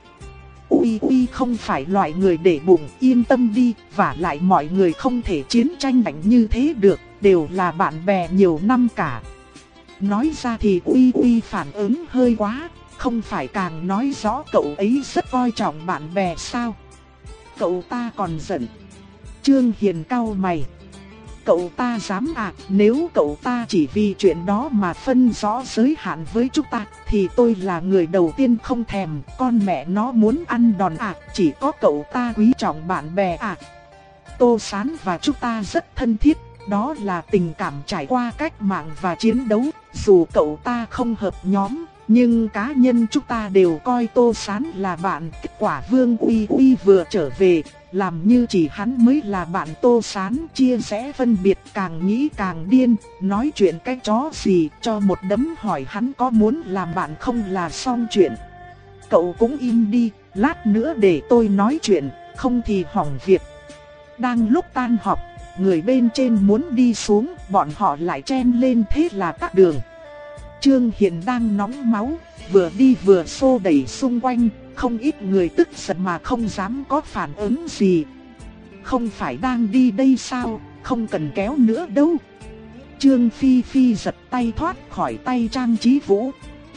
Uy Uy không phải loại người để bụng, yên tâm đi, và lại mọi người không thể chiến tranh mạnh như thế được, đều là bạn bè nhiều năm cả. Nói ra thì Uy Uy phản ứng hơi quá, không phải càng nói rõ cậu ấy rất coi trọng bạn bè sao? Cậu ta còn giận. Trương Hiền cau mày. Cậu ta dám à, nếu cậu ta chỉ vì chuyện đó mà phân rõ giới hạn với chúng ta, thì tôi là người đầu tiên không thèm, con mẹ nó muốn ăn đòn à, chỉ có cậu ta quý trọng bạn bè à. Tô Sán và chúng ta rất thân thiết, đó là tình cảm trải qua cách mạng và chiến đấu, dù cậu ta không hợp nhóm. Nhưng cá nhân chúng ta đều coi Tô Sán là bạn. Kết quả Vương Uy Uy vừa trở về, làm như chỉ hắn mới là bạn Tô Sán, chia sẻ phân biệt, càng nghĩ càng điên. Nói chuyện cái chó gì, cho một đấm hỏi hắn có muốn làm bạn không là xong chuyện. Cậu cũng im đi, lát nữa để tôi nói chuyện, không thì hỏng việc. Đang lúc tan họp, người bên trên muốn đi xuống, bọn họ lại chen lên, thế là tắc đường. Trương Hiền đang nóng máu, vừa đi vừa xô đẩy xung quanh, không ít người tức giận mà không dám có phản ứng gì. Không phải đang đi đây sao, không cần kéo nữa đâu. Trương Phi Phi giật tay thoát khỏi tay Trang Chí Vũ.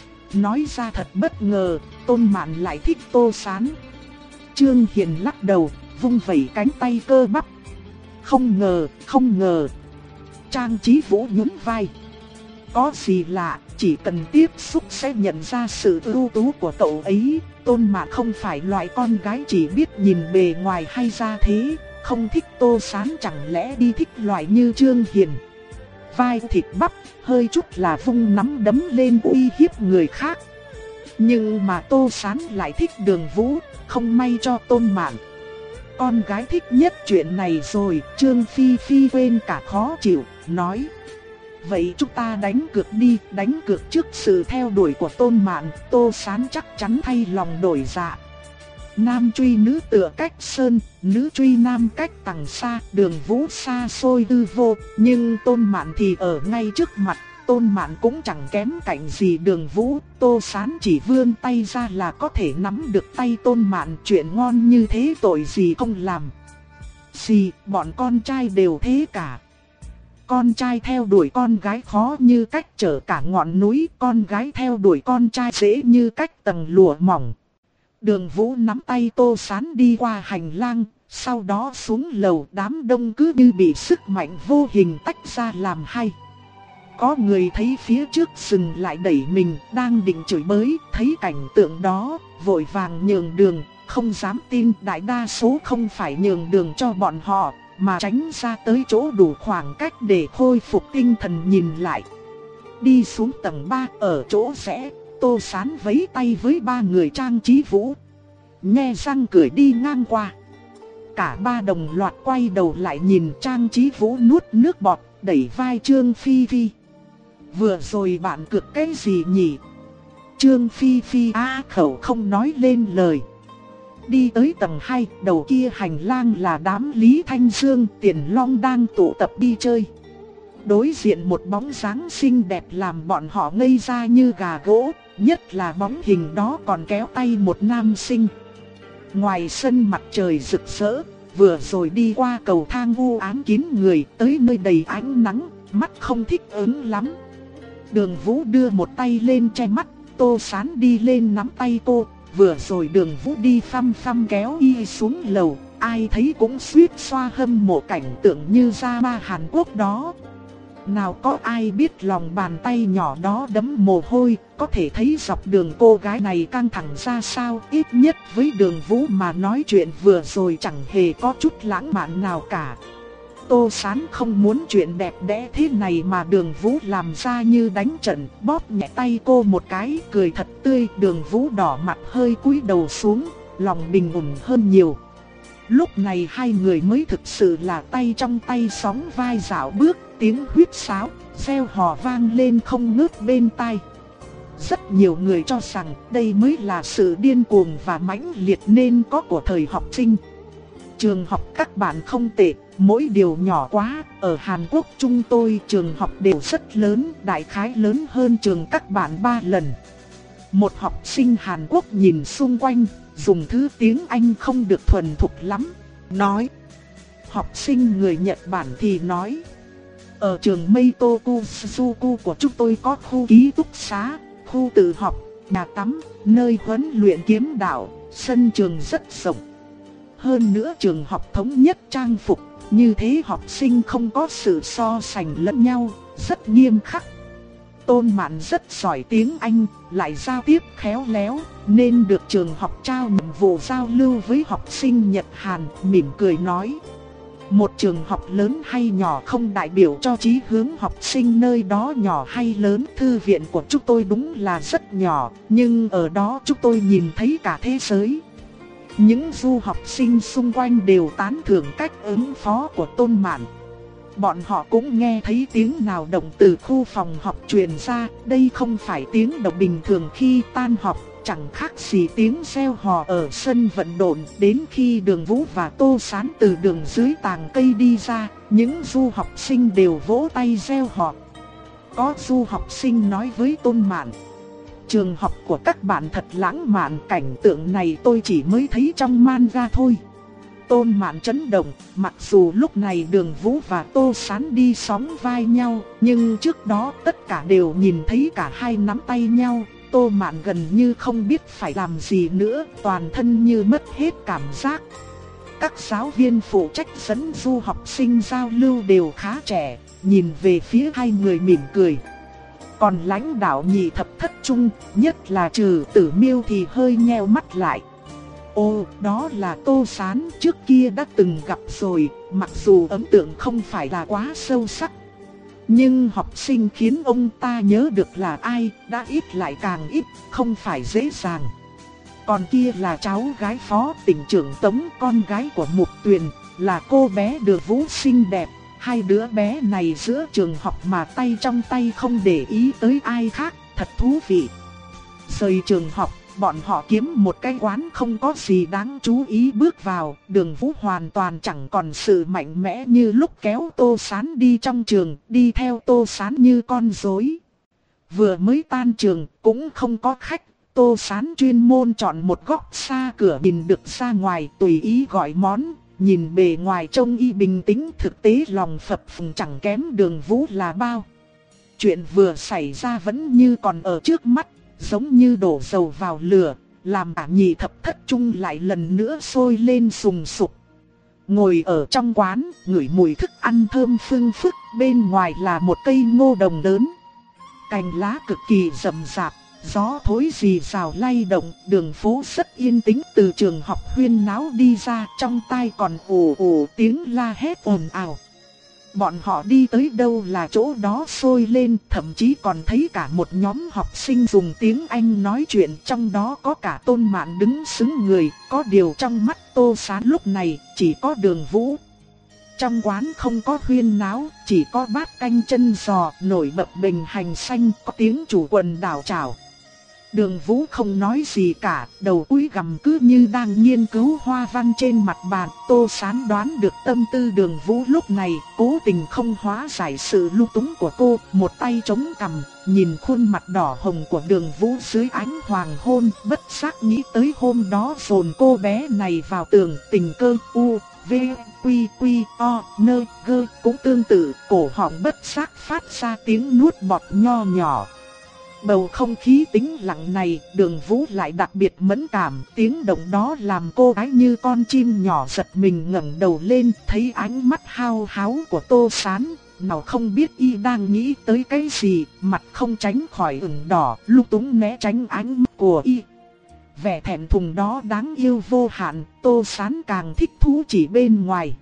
Nói ra thật bất ngờ, Tôn Mạn lại thích Tô Sán. Trương Hiền lắc đầu, vung vẩy cánh tay cơ bắp. Không ngờ, không ngờ. Trang Chí Vũ nhún vai. Có gì lạ, chỉ cần tiếp xúc sẽ nhận ra sự ưu tú của cậu ấy. Tôn Mạn không phải loại con gái chỉ biết nhìn bề ngoài hay ra thế, không thích Tô Sán chẳng lẽ đi thích loại như Trương Hiền. Vai thịt bắp, hơi chút là vung nắm đấm lên uy hiếp người khác. Nhưng mà Tô Sán lại thích Đường Vũ, không may cho Tôn Mạn. Con gái thích nhất chuyện này rồi. Trương Phi Phi quên cả khó chịu, nói. Vậy chúng ta đánh cược đi, đánh cược trước sự theo đuổi của Tôn Mạn, Tô Sán chắc chắn thay lòng đổi dạ. Nam truy nữ tựa cách sơn, nữ truy nam cách tầng xa, Đường Vũ xa xôi tư vô, nhưng Tôn Mạn thì ở ngay trước mặt. Tôn Mạn cũng chẳng kém cạnh gì Đường Vũ, Tô Sán chỉ vươn tay ra là có thể nắm được tay Tôn Mạn, chuyện ngon như thế tội gì không làm. Gì, bọn con trai đều thế cả. Con trai theo đuổi con gái khó như cách trở cả ngọn núi, con gái theo đuổi con trai dễ như cách tầng lụa mỏng. Đường Vũ nắm tay Tô Sán đi qua hành lang, sau đó xuống lầu, đám đông cứ như bị sức mạnh vô hình tách ra làm hai. Có người thấy phía trước dừng lại đẩy mình, đang định chửi bới, thấy cảnh tượng đó, vội vàng nhường đường, không dám tin đại đa số không phải nhường đường cho bọn họ, mà tránh ra tới chỗ đủ khoảng cách để khôi phục tinh thần nhìn lại. Đi xuống tầng ba, ở chỗ rẽ, Tô Sán vẫy tay với ba người Trang Chí Vũ. Nhe răng cười đi ngang qua. Cả ba đồng loạt quay đầu lại nhìn Trang Chí Vũ nuốt nước bọt, đẩy vai Trương Phi Phi. Vừa rồi bạn cược cái gì nhỉ? Trương Phi Phi á khẩu không nói lên lời. Đi tới tầng hai, đầu kia hành lang là đám Lý Thanh Dương, Tiền Long đang tụ tập đi chơi. Đối diện một bóng dáng xinh đẹp làm bọn họ ngây ra như gà gỗ, nhất là bóng hình đó còn kéo tay một nam sinh. Ngoài sân mặt trời rực rỡ, vừa rồi đi qua cầu thang u ám kín người, tới nơi đầy ánh nắng, mắt không thích ứng lắm. Đường Vũ đưa một tay lên che mắt, Tô Sán đi lên nắm tay cô. Vừa rồi Đường Vũ đi phăm phăm kéo y xuống lầu, ai thấy cũng suýt xoa hâm mộ cảnh tượng như drama Hàn Quốc đó. Nào có ai biết lòng bàn tay nhỏ đó đẫm mồ hôi, có thể thấy dọc đường cô gái này căng thẳng ra sao. Ít nhất với Đường Vũ mà nói chuyện vừa rồi chẳng hề có chút lãng mạn nào cả. Tô Sán không muốn chuyện đẹp đẽ thế này mà Đường Vũ làm ra như đánh trận, bóp nhẹ tay cô một cái, cười thật tươi. Đường Vũ đỏ mặt hơi cúi đầu xuống, lòng bình ổn hơn nhiều. Lúc này hai người mới thực sự là tay trong tay sóng vai dạo bước, tiếng huýt sáo, reo hò vang lên không ngớt bên tai. Rất nhiều người cho rằng đây mới là sự điên cuồng và mãnh liệt nên có của thời học sinh. Trường học các bạn không tệ, mỗi điều nhỏ quá. Ở Hàn Quốc chúng tôi trường học đều rất lớn, đại khái lớn hơn trường các bạn ba lần. Một học sinh Hàn Quốc nhìn xung quanh, dùng thứ tiếng Anh không được thuần thục lắm, nói. Học sinh người Nhật Bản thì nói. Ở trường Meitoku Suzuku của chúng tôi có khu ký túc xá, khu tự học, nhà tắm, nơi huấn luyện kiếm đạo, sân trường rất rộng. Hơn nữa trường học thống nhất trang phục, như thế học sinh không có sự so sánh lẫn nhau, rất nghiêm khắc. Tôn Mạn rất giỏi tiếng Anh, lại giao tiếp khéo léo, nên được trường học trao nhiệm vụ giao lưu với học sinh Nhật Hàn, mỉm cười nói. Một trường học lớn hay nhỏ không đại biểu cho chí hướng học sinh nơi đó nhỏ hay lớn. Thư viện của chúng tôi đúng là rất nhỏ, nhưng ở đó chúng tôi nhìn thấy cả thế giới. Những du học sinh xung quanh đều tán thưởng cách ứng phó của Tôn Mạn. Bọn họ cũng nghe thấy tiếng nào động từ khu phòng học truyền ra, đây không phải tiếng động bình thường khi tan học, chẳng khác gì tiếng reo hò ở sân vận động. Đến khi Đường Vũ và Tô Sán từ đường dưới tàng cây đi ra, những du học sinh đều vỗ tay reo hò. Có du học sinh nói với Tôn Mạn, trường học của các bạn thật lãng mạn, cảnh tượng này tôi chỉ mới thấy trong manga thôi. Tôn Mạn chấn động, mặc dù lúc này Đường Vũ và Tô Sán đi sóng vai nhau, nhưng trước đó tất cả đều nhìn thấy cả hai nắm tay nhau. Tô Mạn gần như không biết phải làm gì nữa, toàn thân như mất hết cảm giác. Các giáo viên phụ trách dẫn du học sinh giao lưu đều khá trẻ, nhìn về phía hai người mỉm cười. Còn lãnh đạo Nhị thập thất trung, nhất là Trừ Tử Miêu thì hơi nheo mắt lại. Ồ, đó là Tô Sán, trước kia đã từng gặp rồi, mặc dù ấn tượng không phải là quá sâu sắc. Nhưng học sinh khiến ông ta nhớ được là ai, đã ít lại càng ít, không phải dễ dàng. Còn kia là cháu gái Phó tỉnh trưởng Tống, con gái của Mục Tuyền, là cô bé Đường Vũ xinh đẹp. Hai đứa bé này giữa trường học mà tay trong tay không để ý tới ai khác, thật thú vị. Rời trường học, bọn họ kiếm một cái quán không có gì đáng chú ý bước vào. Đường Vũ hoàn toàn chẳng còn sự mạnh mẽ như lúc kéo Tô Sán đi trong trường, đi theo Tô Sán như con rối. Vừa mới tan trường, cũng không có khách. Tô Sán chuyên môn chọn một góc xa cửa nhìn được ra ngoài, tùy ý gọi món. Nhìn bề ngoài trông y bình tĩnh, thực tế lòng phập phồng chẳng kém Đường Vũ là bao. Chuyện vừa xảy ra vẫn như còn ở trước mắt, giống như đổ dầu vào lửa, làm cả Nhị thập thất trung lại lần nữa sôi lên sùng sục. Ngồi ở trong quán, ngửi mùi thức ăn thơm phưng phức, bên ngoài là một cây ngô đồng lớn. Cành lá cực kỳ rậm rạp, gió thối rì rào lay động, đường phố rất yên tĩnh. Từ trường học huyên náo đi ra, trong tai còn ồ ồ tiếng la hét ồn ào. Bọn họ đi tới đâu là chỗ đó sôi lên, thậm chí còn thấy cả một nhóm học sinh dùng tiếng Anh nói chuyện, trong đó có cả Tôn Mạn đứng sững người. Có điều trong mắt Tô Sán lúc này chỉ có Đường Vũ. Trong quán không có huyên náo, chỉ có bát canh chân giò, nổi bập bình hành xanh, có tiếng chủ quần đảo chảo. Đường Vũ không nói gì cả, đầu cúi gằm cứ như đang nghiên cứu hoa văn trên mặt bàn. Tô Sán đoán được tâm tư Đường Vũ lúc này, cố tình không hóa giải sự lung túng của cô, một tay chống cằm, nhìn khuôn mặt đỏ hồng của Đường Vũ dưới ánh hoàng hôn, bất giác nghĩ tới hôm đó dồn cô bé này vào tường. Tình cơ u, v, quy quy, o, nơ, gơ cũng tương tự, cổ họng bất giác phát ra tiếng nuốt bọt nho nhỏ. Bầu không khí tĩnh lặng này, Đường Vũ lại đặc biệt mẫn cảm, tiếng động đó làm cô gái như con chim nhỏ giật mình ngẩng đầu lên, thấy ánh mắt hao háo của Tô Sán, nào không biết y đang nghĩ tới cái gì, mặt không tránh khỏi ửng đỏ, lung túng né tránh ánh mắt của y. Vẻ thẹn thùng đó đáng yêu vô hạn, Tô Sán càng thích thú chỉ bên ngoài.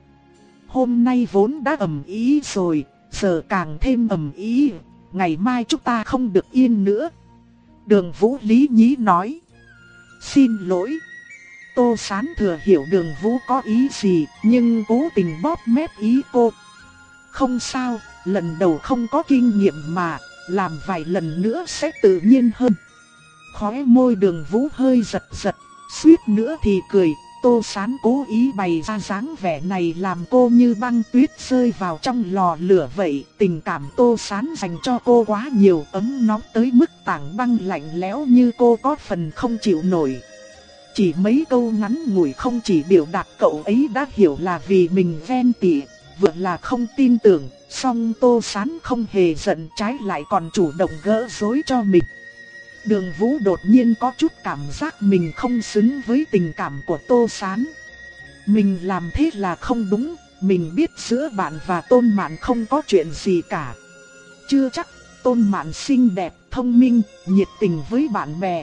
Hôm nay vốn đã ầm ĩ rồi, giờ càng thêm ầm ĩ. Ngày mai chúng ta không được yên nữa. Đường Vũ lý nhí nói. Xin lỗi. Tô Sán thừa hiểu Đường Vũ có ý gì, nhưng cố tình bóp mép ý cô. Không sao, lần đầu không có kinh nghiệm mà, làm vài lần nữa sẽ tự nhiên hơn. Khóe môi Đường Vũ hơi giật giật, suýt nữa thì cười. Tô Sán cố ý bày ra dáng vẻ này làm cô như băng tuyết rơi vào trong lò lửa vậy. Tình cảm Tô Sán dành cho cô quá nhiều, ấm nóng tới mức tảng băng lạnh lẽo như cô có phần không chịu nổi. Chỉ mấy câu ngắn ngủi không chỉ biểu đạt cậu ấy đã hiểu là vì mình ghen tị, vừa là không tin tưởng, song Tô Sán không hề giận, trái lại còn chủ động gỡ rối cho mình. Đường Vũ đột nhiên có chút cảm giác mình không xứng với tình cảm của Tô Sán. Mình làm thế là không đúng, mình biết giữa bạn và Tôn Mạn không có chuyện gì cả. Chưa chắc, Tôn Mạn xinh đẹp, thông minh, nhiệt tình với bạn bè.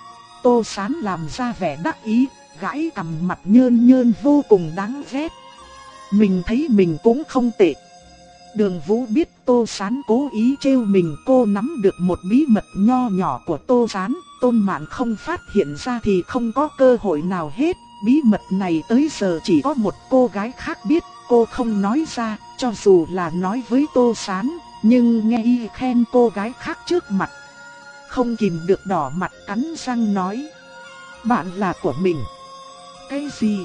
Tô Sán làm ra vẻ đắc ý, gãi cằm, mặt nhơn nhơn vô cùng đáng ghét. Mình thấy mình cũng không tệ. Đường Vũ biết Tô Sán cố ý trêu mình, cô nắm được một bí mật nho nhỏ của Tô Sán. Tôn Mạn không phát hiện ra thì không có cơ hội nào hết. Bí mật này tới giờ chỉ có một cô gái khác biết, cô không nói ra, cho dù là nói với Tô Sán, nhưng nghe y khen cô gái khác trước mặt. Không kìm được đỏ mặt cắn răng nói: bạn là của mình. Cái gì?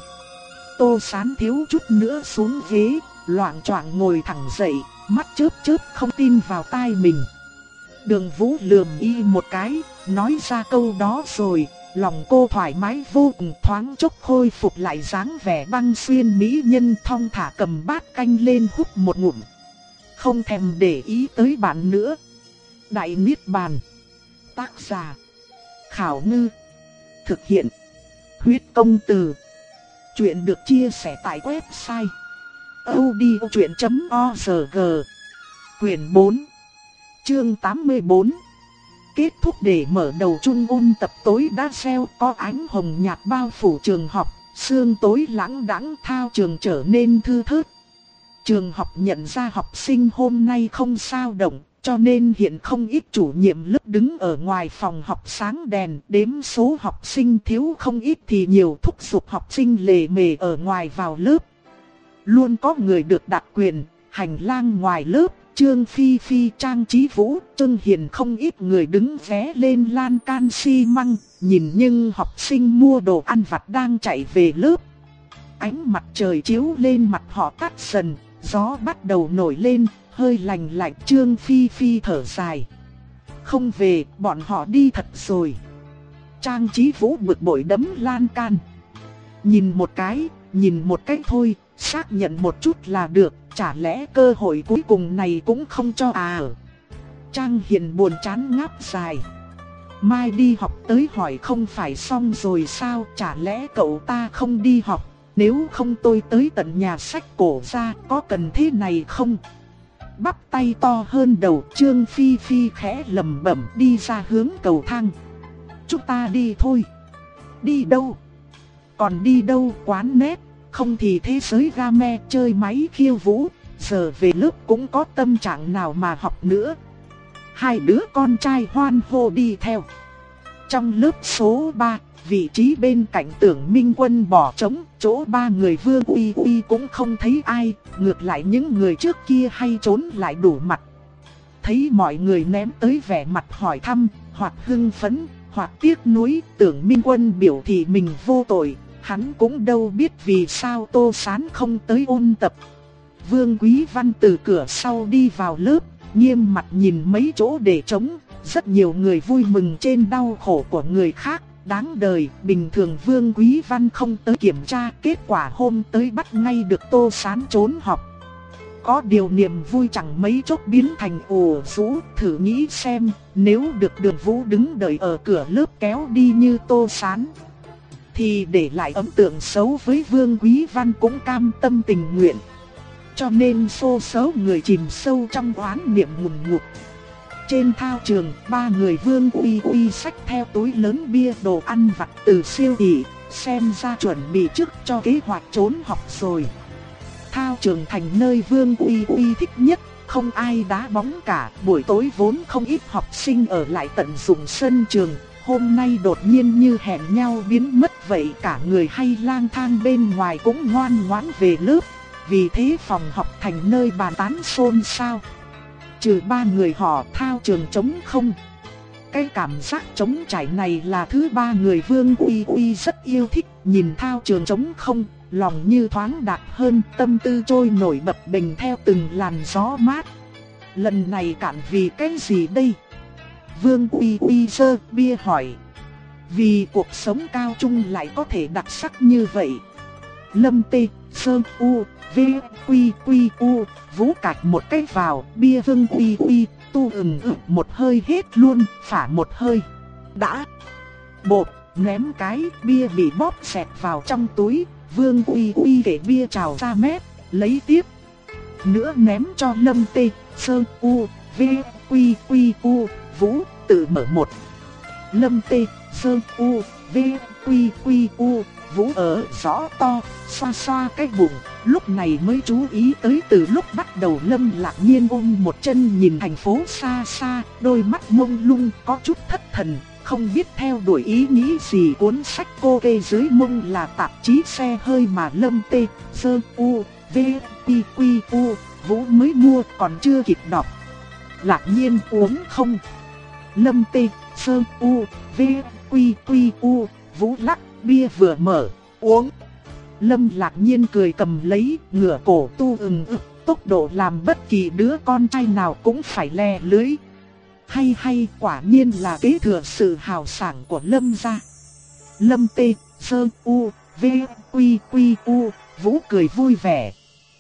Tô Sán thiếu chút nữa xuống ghế, loạng choạng ngồi thẳng dậy, mắt chớp chớp không tin vào tai mình. Đường Vũ lườm y một cái, nói ra câu đó rồi, lòng cô thoải mái vô cùng, thoáng chốc khôi phục lại dáng vẻ băng xuyên mỹ nhân, thong thả cầm bát canh lên hút một ngụm. Không thèm để ý tới bạn nữa. Đại Niết Bàn. Tác giả: Khảo Ngư. Thực hiện: Huyết Công Từ. Chuyện được chia sẻ tại website audiochuyện chấm org. Quyển bốn, chương tám mươi bốn. Kết thúc để mở đầu chung ôn tập tối đã reo, có ánh hồng nhạt bao phủ trường học, sương tối lãng đãng, thao trường trở nên thư thớt. Trường học nhận ra học sinh hôm nay không sao động, cho nên hiện không ít chủ nhiệm lớp đứng ở ngoài phòng học sáng đèn, đếm số học sinh thiếu không ít thì nhiều, thúc giục học sinh lề mề ở ngoài vào lớp. Luôn có người được đặc quyền, hành lang ngoài lớp, Trương Phi Phi, Trang Chí Vũ, Trương Hiền, không ít người đứng vé lên lan can xi măng, nhìn nhưng học sinh mua đồ ăn vặt đang chạy về lớp. Ánh mặt trời chiếu lên mặt họ tắt dần, gió bắt đầu nổi lên, hơi lạnh lạnh. Trương Phi Phi thở dài: không về, bọn họ đi thật rồi. Trang Chí Vũ bực bội đấm lan can: nhìn một cái, nhìn một cái thôi, xác nhận một chút là được, chả lẽ cơ hội cuối cùng này cũng không cho à? Trang Hiền buồn chán ngáp dài: mai đi học tới hỏi không phải xong rồi sao, chả lẽ cậu ta không đi học? Nếu không tôi tới tận nhà sách cổ ra, có cần thế này không? Bắp tay to hơn đầu, Trương Phi Phi khẽ lẩm bẩm đi ra hướng cầu thang: chúng ta đi thôi. Đi đâu? Còn đi đâu? Quán net, không thì thế giới game, chơi máy khiêu vũ, giờ về lớp cũng có tâm trạng nào mà học nữa. Hai đứa con trai hoan hô đi theo. Trong lớp số ba, vị trí bên cạnh Tưởng Minh Quân bỏ trống, chỗ ba người Vương Uy Uy cũng không thấy ai, ngược lại những người trước kia hay trốn lại đủ mặt. Thấy mọi người ném tới vẻ mặt hỏi thăm, hoặc hưng phấn, hoặc tiếc nuối, Tưởng Minh Quân biểu thị mình vô tội, hắn cũng đâu biết vì sao Tô Sán không tới ôn tập. Vương Quý Văn từ cửa sau đi vào lớp, nghiêm mặt nhìn mấy chỗ để trống, rất nhiều người vui mừng trên đau khổ của người khác. Đáng đời, bình thường Vương Quý Văn không tới kiểm tra, kết quả hôm tới bắt ngay được Tô Sán trốn học. Có điều niềm vui chẳng mấy chốc biến thành ủ rũ, thử nghĩ xem, nếu được Đường Vũ đứng đợi ở cửa lớp kéo đi như Tô Sán, thì để lại ấn tượng xấu với Vương Quý Văn cũng cam tâm tình nguyện. Cho nên vô số người chìm sâu trong oán niệm ngùn ngụt. Trên thao trường, ba người Vương Uy Uy xách theo túi lớn bia đồ ăn vặt từ siêu thị, xem ra chuẩn bị trước cho kế hoạch trốn học rồi. Thao trường thành nơi Vương Uy Uy thích nhất, không ai đá bóng cả, buổi tối vốn không ít học sinh ở lại tận dụng sân trường, hôm nay đột nhiên như hẹn nhau biến mất vậy, cả người hay lang thang bên ngoài cũng ngoan ngoãn về lớp. Vì thế phòng học thành nơi bàn tán xôn xao. Trừ ba người họ, thao trường trống không. Cái cảm giác trống trải này là thứ ba người Vương Uy Uy rất yêu thích. Nhìn thao trường trống không, lòng như thoáng đạt hơn, tâm tư trôi nổi bập bềnh theo từng làn gió mát. Lần này cạn vì cái gì đây? Vương Uy Uy giơ bia hỏi. Vì cuộc sống cao trung lại có thể đặc sắc như vậy. Lâm Tê, Sơ U, V, Quy Quy U, Vũ cạch một cái vào, bia Vương Uy Uy, tu ừng ực một hơi hết luôn, phả một hơi. Đã. Bột, ném cái, bia bị bóp xẹt vào trong túi, Vương Uy Uy để bia trào ra mép, lấy tiếp. Nữa ném cho Lâm Tê, Sơ U, V, Quy Quy U, Vũ, tự mở một. Lâm Tê, Sơ U, V, Quy Quy U, Vũ ở rõ to, xoa xoa cái bụng, lúc này mới chú ý tới từ lúc bắt đầu Lâm Lạc Nhiên ôm một chân nhìn thành phố xa xa, đôi mắt mông lung có chút thất thần, không biết theo đuổi ý nghĩ gì. Cuốn sách cô kê dưới mông là tạp chí xe hơi mà Lâm Tê, Sơ U, V, Quy Quy U, Vũ mới mua còn chưa kịp đọc. Lạc Nhiên uống không? Lâm Tê, Sơ U, V, Quy Quy U, Vũ lắc, bia vừa mở, uống. Lâm Lạc Nhiên cười cầm lấy, ngửa cổ tu ừng ực, tốc độ làm bất kỳ đứa con trai nào cũng phải le lưới. Hay hay, quả nhiên là kế thừa sự hào sảng của Lâm gia. Lâm Tê, Sơ U, V, Quy Quy U, Vũ cười vui vẻ.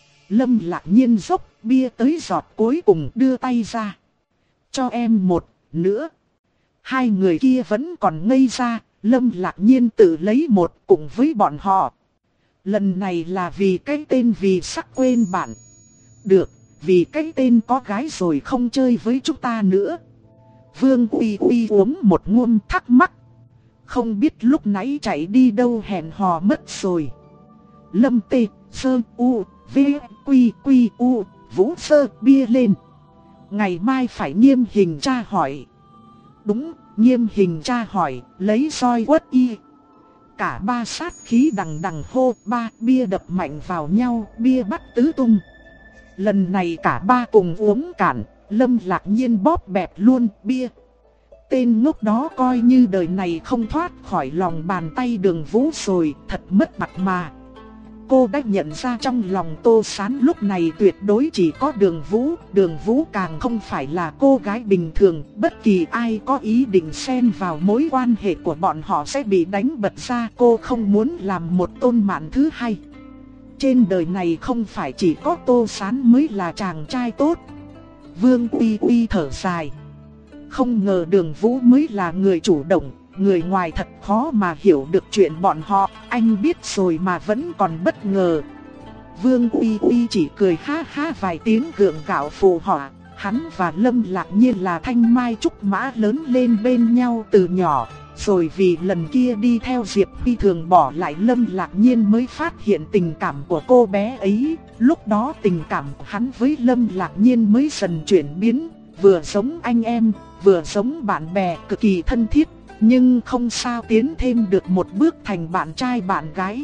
Lâm Lạc Nhiên dốc bia tới giọt cuối cùng đưa tay ra. Cho em một, nữa. Hai người kia vẫn còn ngây ra, Lâm Lạc Nhiên tự lấy một cùng với bọn họ. Lần này là vì cái tên vì sắc quên bạn. Được, vì cái tên có gái rồi không chơi với chúng ta nữa. Vương Uy Uy uống một ngụm thắc mắc. Không biết lúc nãy chạy đi đâu hẹn hò mất rồi. Lâm Tê, Sơ U, V, Quy Quy U, Vũ sơ bia lên. Ngày mai phải nghiêm hình tra hỏi. Đúng, nghiêm hình tra hỏi, lấy roi quất y. Cả ba sát khí đằng đằng hô, ba bia đập mạnh vào nhau, bia bắt tứ tung. Lần này cả ba cùng uống cạn, Lâm Lạc Nhiên bóp bẹp luôn bia. Tên ngốc đó coi như đời này không thoát khỏi lòng bàn tay Đường Vũ rồi, thật mất mặt mà. Cô đã nhận ra trong lòng Tô Sán lúc này tuyệt đối chỉ có Đường Vũ. Đường Vũ càng không phải là cô gái bình thường. Bất kỳ ai có ý định xen vào mối quan hệ của bọn họ sẽ bị đánh bật ra. Cô không muốn làm một Tôn Mạn thứ hai. Trên đời này không phải chỉ có Tô Sán mới là chàng trai tốt. Vương Uy Uy thở dài. Không ngờ Đường Vũ mới là người chủ động. Người ngoài thật khó mà hiểu được chuyện bọn họ, anh biết rồi mà vẫn còn bất ngờ. Vương Uy Uy chỉ cười ha ha vài tiếng gượng gạo phụ họa. Hắn và Lâm Lạc Nhiên là thanh mai trúc mã lớn lên bên nhau từ nhỏ. Rồi vì lần kia đi theo Diệp Huy thường bỏ lại Lâm Lạc Nhiên mới phát hiện tình cảm của cô bé ấy. Lúc đó tình cảm của hắn với Lâm Lạc Nhiên mới dần chuyển biến. Vừa giống anh em, vừa giống bạn bè cực kỳ thân thiết. Nhưng không sao tiến thêm được một bước thành bạn trai bạn gái.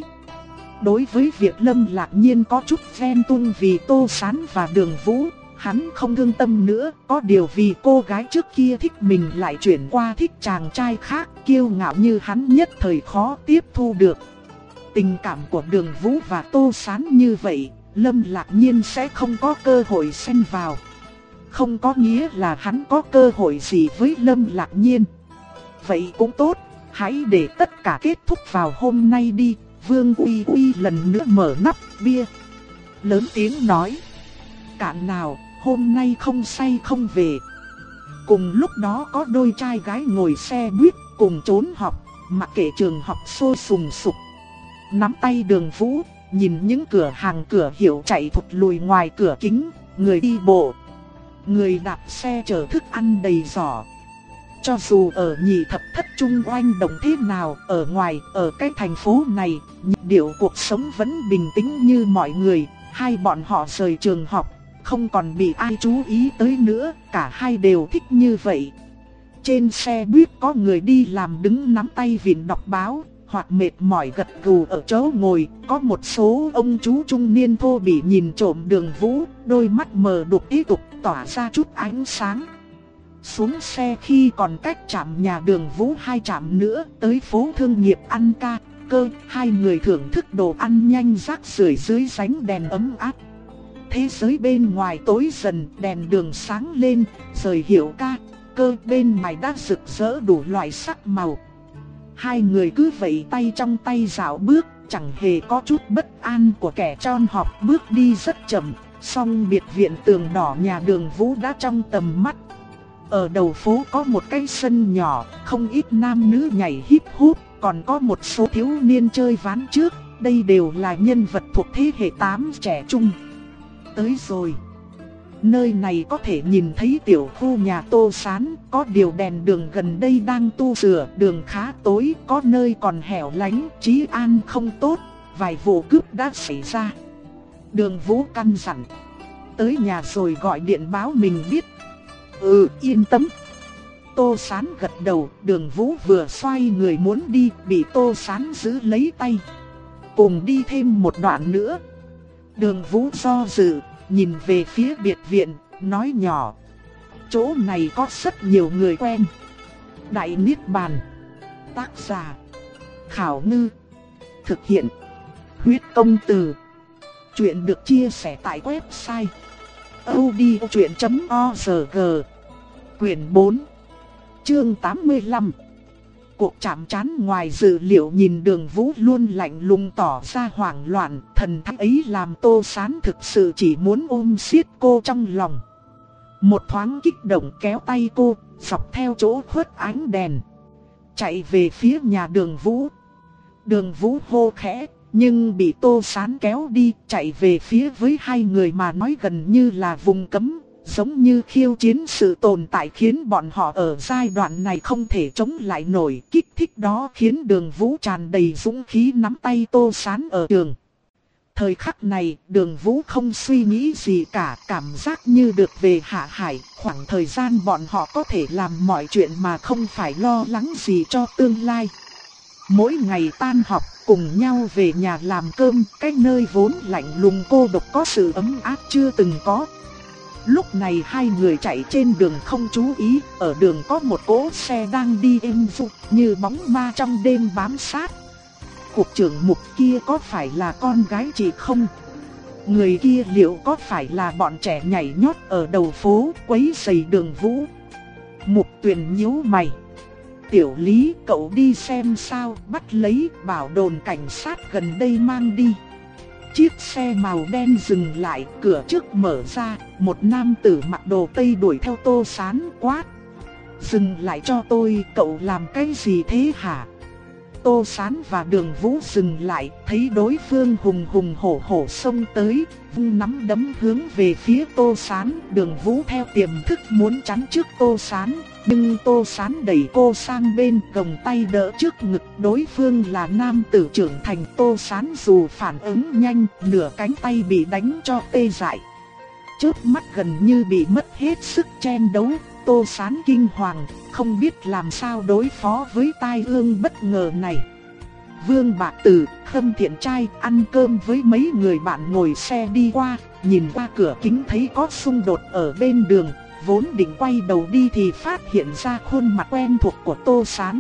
Đối với việc Lâm Lạc Nhiên có chút ghen tuông vì Tô Sán và Đường Vũ, hắn không thương tâm nữa. Có điều vì cô gái trước kia thích mình lại chuyển qua thích chàng trai khác, kiêu ngạo như hắn nhất thời khó tiếp thu được. Tình cảm của Đường Vũ và Tô Sán như vậy, Lâm Lạc Nhiên sẽ không có cơ hội xen vào. Không có nghĩa là hắn có cơ hội gì với Lâm Lạc Nhiên. Vậy cũng tốt, hãy để tất cả kết thúc vào hôm nay đi. Vương Uy Uy lần nữa mở nắp bia, lớn tiếng nói. Cạn nào, hôm nay không say không về. Cùng lúc đó có đôi trai gái ngồi xe buýt cùng trốn học, mặc kệ trường học sôi sùng sục. Nắm tay Đường Vũ, nhìn những cửa hàng cửa hiệu chạy thụt lùi ngoài cửa kính, người đi bộ, người đạp xe chở thức ăn đầy giỏ. Cho dù ở nhị thập thất trung oanh động thế nào, ở ngoài, ở cái thành phố này, nhịp điệu cuộc sống vẫn bình tĩnh như mọi người. Hai bọn họ rời trường học, không còn bị ai chú ý tới nữa, cả hai đều thích như vậy. Trên xe buýt có người đi làm đứng nắm tay vịn đọc báo, hoặc mệt mỏi gật gù ở chỗ ngồi. Có một số ông chú trung niên thô bỉ nhìn trộm Đường Vũ, đôi mắt mờ đục tiếp tục tỏa ra chút ánh sáng. Xuống xe khi còn cách trạm nhà Đường Vũ hai trạm nữa, tới phố thương nghiệp ăn ca, cơ. Hai người thưởng thức đồ ăn nhanh rác rưởi dưới ánh đèn ấm áp. Thế giới bên ngoài tối dần, đèn đường sáng lên, rời hiệu ca, cơ bên mày đã rực rỡ đủ loại sắc màu. Hai người cứ vậy tay trong tay dạo bước, chẳng hề có chút bất an của kẻ tron họp, bước đi rất chậm. Song biệt viện tường đỏ nhà Đường Vũ đã trong tầm mắt. Ở đầu phố có một cái sân nhỏ, không ít nam nữ nhảy hip hop, còn có một số thiếu niên chơi ván trước. Đây đều là nhân vật thuộc thế hệ tám trẻ trung. Tới rồi. Nơi này có thể nhìn thấy tiểu khu nhà Tô Sán, có điều đèn đường gần đây đang tu sửa, đường khá tối, có nơi còn hẻo lánh, trì an không tốt, vài vụ cướp đã xảy ra. Đường Vũ căn dặn, tới nhà rồi gọi điện báo mình biết. Ừ, yên tâm. Tô Sán gật đầu, Đường Vũ vừa xoay người muốn đi, bị Tô Sán giữ lấy tay. Cùng đi thêm một đoạn nữa. Đường Vũ do dự, nhìn về phía biệt viện, nói nhỏ. Chỗ này có rất nhiều người quen. Đại Niết Bàn. Tác giả Khảo Ngư. Thực hiện Huyết Công Từ. Chuyện được chia sẻ tại website audiochuyện chấm org. Quyển bốn, chương tám mươi lăm. Cuộc chạm trán ngoài dự liệu. Nhìn Đường Vũ luôn lạnh lùng tỏ ra hoảng loạn, thần thái ấy làm Tô Sán thực sự chỉ muốn ôm siết cô trong lòng. Một thoáng kích động kéo tay cô, dọc theo chỗ khuất ánh đèn, chạy về phía nhà Đường Vũ. Đường Vũ hô khẽ, nhưng bị Tô Sán kéo đi, chạy về phía với hai người mà nói gần như là vùng cấm. Giống như khiêu chiến sự tồn tại khiến bọn họ ở giai đoạn này không thể chống lại nổi. Kích thích đó khiến Đường Vũ tràn đầy dũng khí nắm tay Tô Sán ở trường. Thời khắc này, Đường Vũ không suy nghĩ gì cả, cảm giác như được về Hạ Hải. Khoảng thời gian bọn họ có thể làm mọi chuyện mà không phải lo lắng gì cho tương lai. Mỗi ngày tan học, cùng nhau về nhà làm cơm, cái nơi vốn lạnh lùng cô độc có sự ấm áp chưa từng có. Lúc này hai người chạy trên đường không chú ý, ở đường có một cỗ xe đang đi êm dịu như bóng ma trong đêm bám sát. Cục trưởng Mục kia có phải là con gái chị không? Người kia liệu có phải là bọn trẻ nhảy nhót ở đầu phố quấy rầy Đường Vũ? Mục Tuyền nhíu mày. Tiểu Lý, cậu đi xem sao, bắt lấy, bảo đồn cảnh sát gần đây mang đi. Chiếc xe màu đen dừng lại, cửa trước mở ra, một nam tử mặc đồ tây đuổi theo Tô Sán quát. Dừng lại cho tôi, cậu làm cái gì thế hả? Tô Sán và Đường Vũ dừng lại, thấy đối phương hùng hùng hổ hổ xông tới, vung nắm đấm hướng về phía Tô Sán. Đường Vũ theo tiềm thức muốn chắn trước Tô Sán, nhưng Tô Sán đẩy cô sang bên, gồng tay đỡ trước ngực. Đối phương là nam tử trưởng thành. Tô Sán dù phản ứng nhanh, nửa cánh tay bị đánh cho tê dại. Chớp mắt gần như bị mất hết sức chen đấu. Tô Sán kinh hoàng, không biết làm sao đối phó với tai ương bất ngờ này. Vương Bạc Tử, Khâm Thiện Trai ăn cơm với mấy người bạn ngồi xe đi qua, nhìn qua cửa kính thấy có xung đột ở bên đường, vốn định quay đầu đi thì phát hiện ra khuôn mặt quen thuộc của Tô Sán.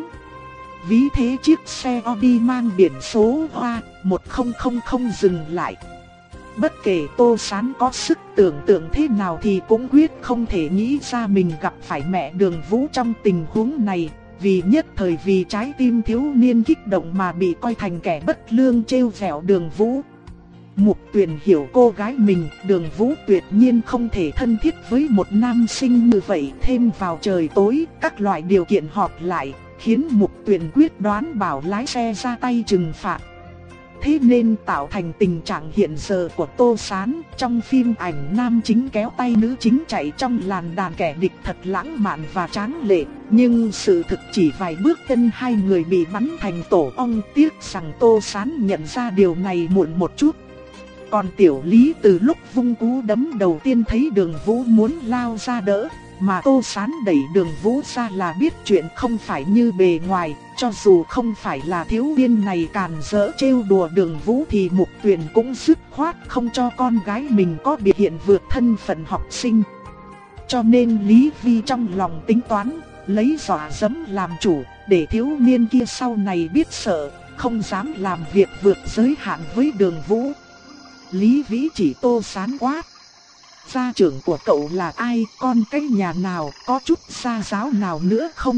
Ví thế chiếc xe Audi mang biển số Hoa một không không không dừng lại. Bất kể Tô Sán có sức tưởng tượng thế nào thì cũng quyết không thể nghĩ ra mình gặp phải mẹ Đường Vũ trong tình huống này. Vì nhất thời vì trái tim thiếu niên kích động mà bị coi thành kẻ bất lương trêu vẹo Đường Vũ. Mục Tuyền hiểu cô gái mình, Đường Vũ tuyệt nhiên không thể thân thiết với một nam sinh như vậy. Thêm vào trời tối, các loại điều kiện họp lại, khiến Mục Tuyền quyết đoán bảo lái xe ra tay trừng phạt. Thế nên tạo thành tình trạng hiện giờ của Tô Sán. Trong phim ảnh nam chính kéo tay nữ chính chạy trong làn đàn kẻ địch thật lãng mạn và tráng lệ. Nhưng sự thực chỉ vài bước chân hai người bị bắn thành tổ ong. Tiếc rằng Tô Sán nhận ra điều này muộn một chút. Còn Tiểu Lý từ lúc vung cú đấm đầu tiên thấy Đường Vũ muốn lao ra đỡ, mà Tô Sán đẩy Đường Vũ ra là biết chuyện không phải như bề ngoài. Cho dù không phải là thiếu niên này càn rỡ trêu đùa Đường Vũ thì Mục Tuyền cũng dứt khoát không cho con gái mình có biểu hiện vượt thân phận học sinh. Cho nên Lý Vi trong lòng tính toán, lấy dọa dẫm làm chủ, để thiếu niên kia sau này biết sợ, không dám làm việc vượt giới hạn với Đường Vũ. Lý Vĩ chỉ Tô Sán quát: gia trưởng của cậu là ai, con cái nhà nào, có chút gia giáo nào nữa không?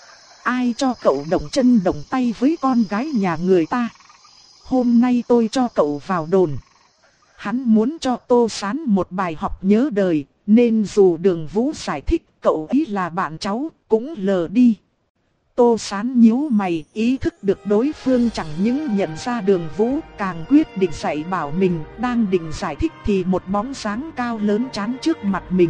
Ai cho cậu động chân động tay với con gái nhà người ta? Hôm nay tôi cho cậu vào đồn. Hắn muốn cho Tô Sán một bài học nhớ đời, nên dù Đường Vũ giải thích cậu ý là bạn cháu, cũng lờ đi. Tô Sán nhíu mày, ý thức được đối phương chẳng những nhận ra Đường Vũ, càng quyết định dạy bảo mình. Đang định giải thích thì một bóng dáng cao lớn chắn trước mặt mình.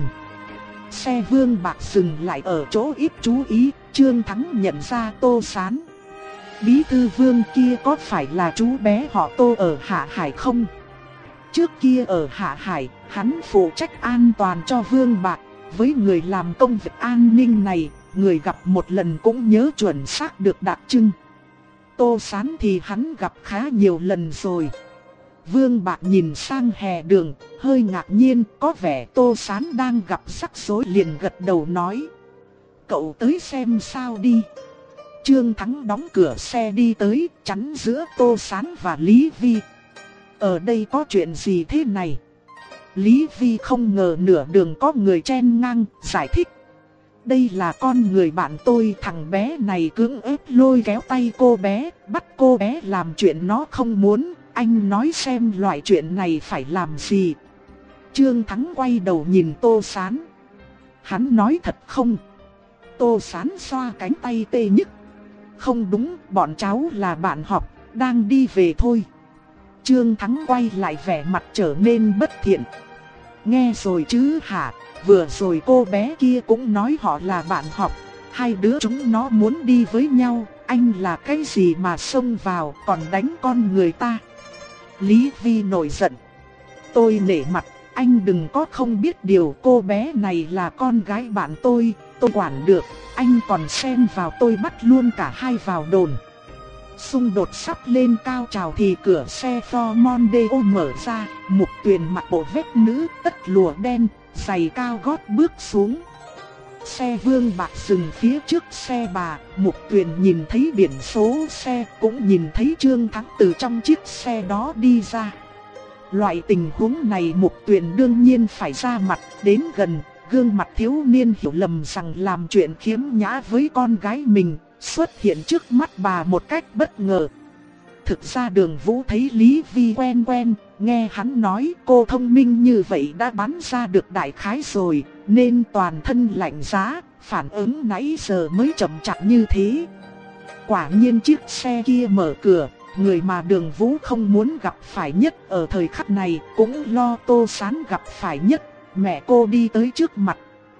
Xe Vương Bạc dừng lại ở chỗ ít chú ý, Trương Thắng nhận ra Tô Sán. Bí thư Vương kia có phải là chú bé họ Tô ở Hạ Hải không? Trước kia ở Hạ Hải, hắn phụ trách an toàn cho Vương Bạc. Với người làm công việc an ninh này, người gặp một lần cũng nhớ chuẩn xác được đặc trưng. Tô Sán thì hắn gặp khá nhiều lần rồi. Vương Bạc nhìn sang hè đường, hơi ngạc nhiên, có vẻ Tô Sán đang gặp rắc rối, liền gật đầu nói: cậu tới xem sao đi. Trương Thắng đóng cửa xe đi tới, chắn giữa Tô Sán và Lý Vi. Ở đây có chuyện gì thế này? Lý Vi không ngờ nửa đường có người chen ngang, giải thích: đây là con người bạn tôi, thằng bé này cưỡng ép lôi kéo tay cô bé, bắt cô bé làm chuyện nó không muốn. Anh nói xem loại chuyện này phải làm gì? Trương Thắng quay đầu nhìn Tô Sán. Hắn nói thật không? Tô Sán xoa cánh tay tê nhức. Không đúng, bọn cháu là bạn học, đang đi về thôi. Trương Thắng quay lại, vẻ mặt trở nên bất thiện. Nghe rồi chứ hả? Vừa rồi cô bé kia cũng nói họ là bạn học. Hai đứa chúng nó muốn đi với nhau. Anh là cái gì mà xông vào còn đánh con người ta? Lý Vi nổi giận. Tôi nể mặt, anh đừng có không biết điều, cô bé này là con gái bạn tôi, tôi quản được. Anh còn xen vào, tôi bắt luôn cả hai vào đồn. Xung đột sắp lên cao trào thì cửa xe Ford Mondeo mở ra. Mục Tuyền mặc bộ vest nữ, tất lụa đen, giày cao gót bước xuống. Xe Vương Bạc dừng phía trước xe bà. Mục Tuyền nhìn thấy biển số xe, cũng nhìn thấy Trương Thắng từ trong chiếc xe đó đi ra. Loại tình huống này Mục Tuyền đương nhiên phải ra mặt. Đến gần, gương mặt thiếu niên hiểu lầm rằng làm chuyện khiếm nhã với con gái mình xuất hiện trước mắt bà một cách bất ngờ. Thực ra Đường Vũ thấy Lý Vi quen quen, nghe hắn nói cô thông minh như vậy đã bắn ra được đại khái rồi, nên toàn thân lạnh giá, phản ứng nãy giờ mới chậm chạp như thế. Quả nhiên chiếc xe kia mở cửa, người mà Đường Vũ không muốn gặp phải nhất ở thời khắc này cũng lo Tô Sán gặp phải nhất, mẹ cô đi tới trước mặt.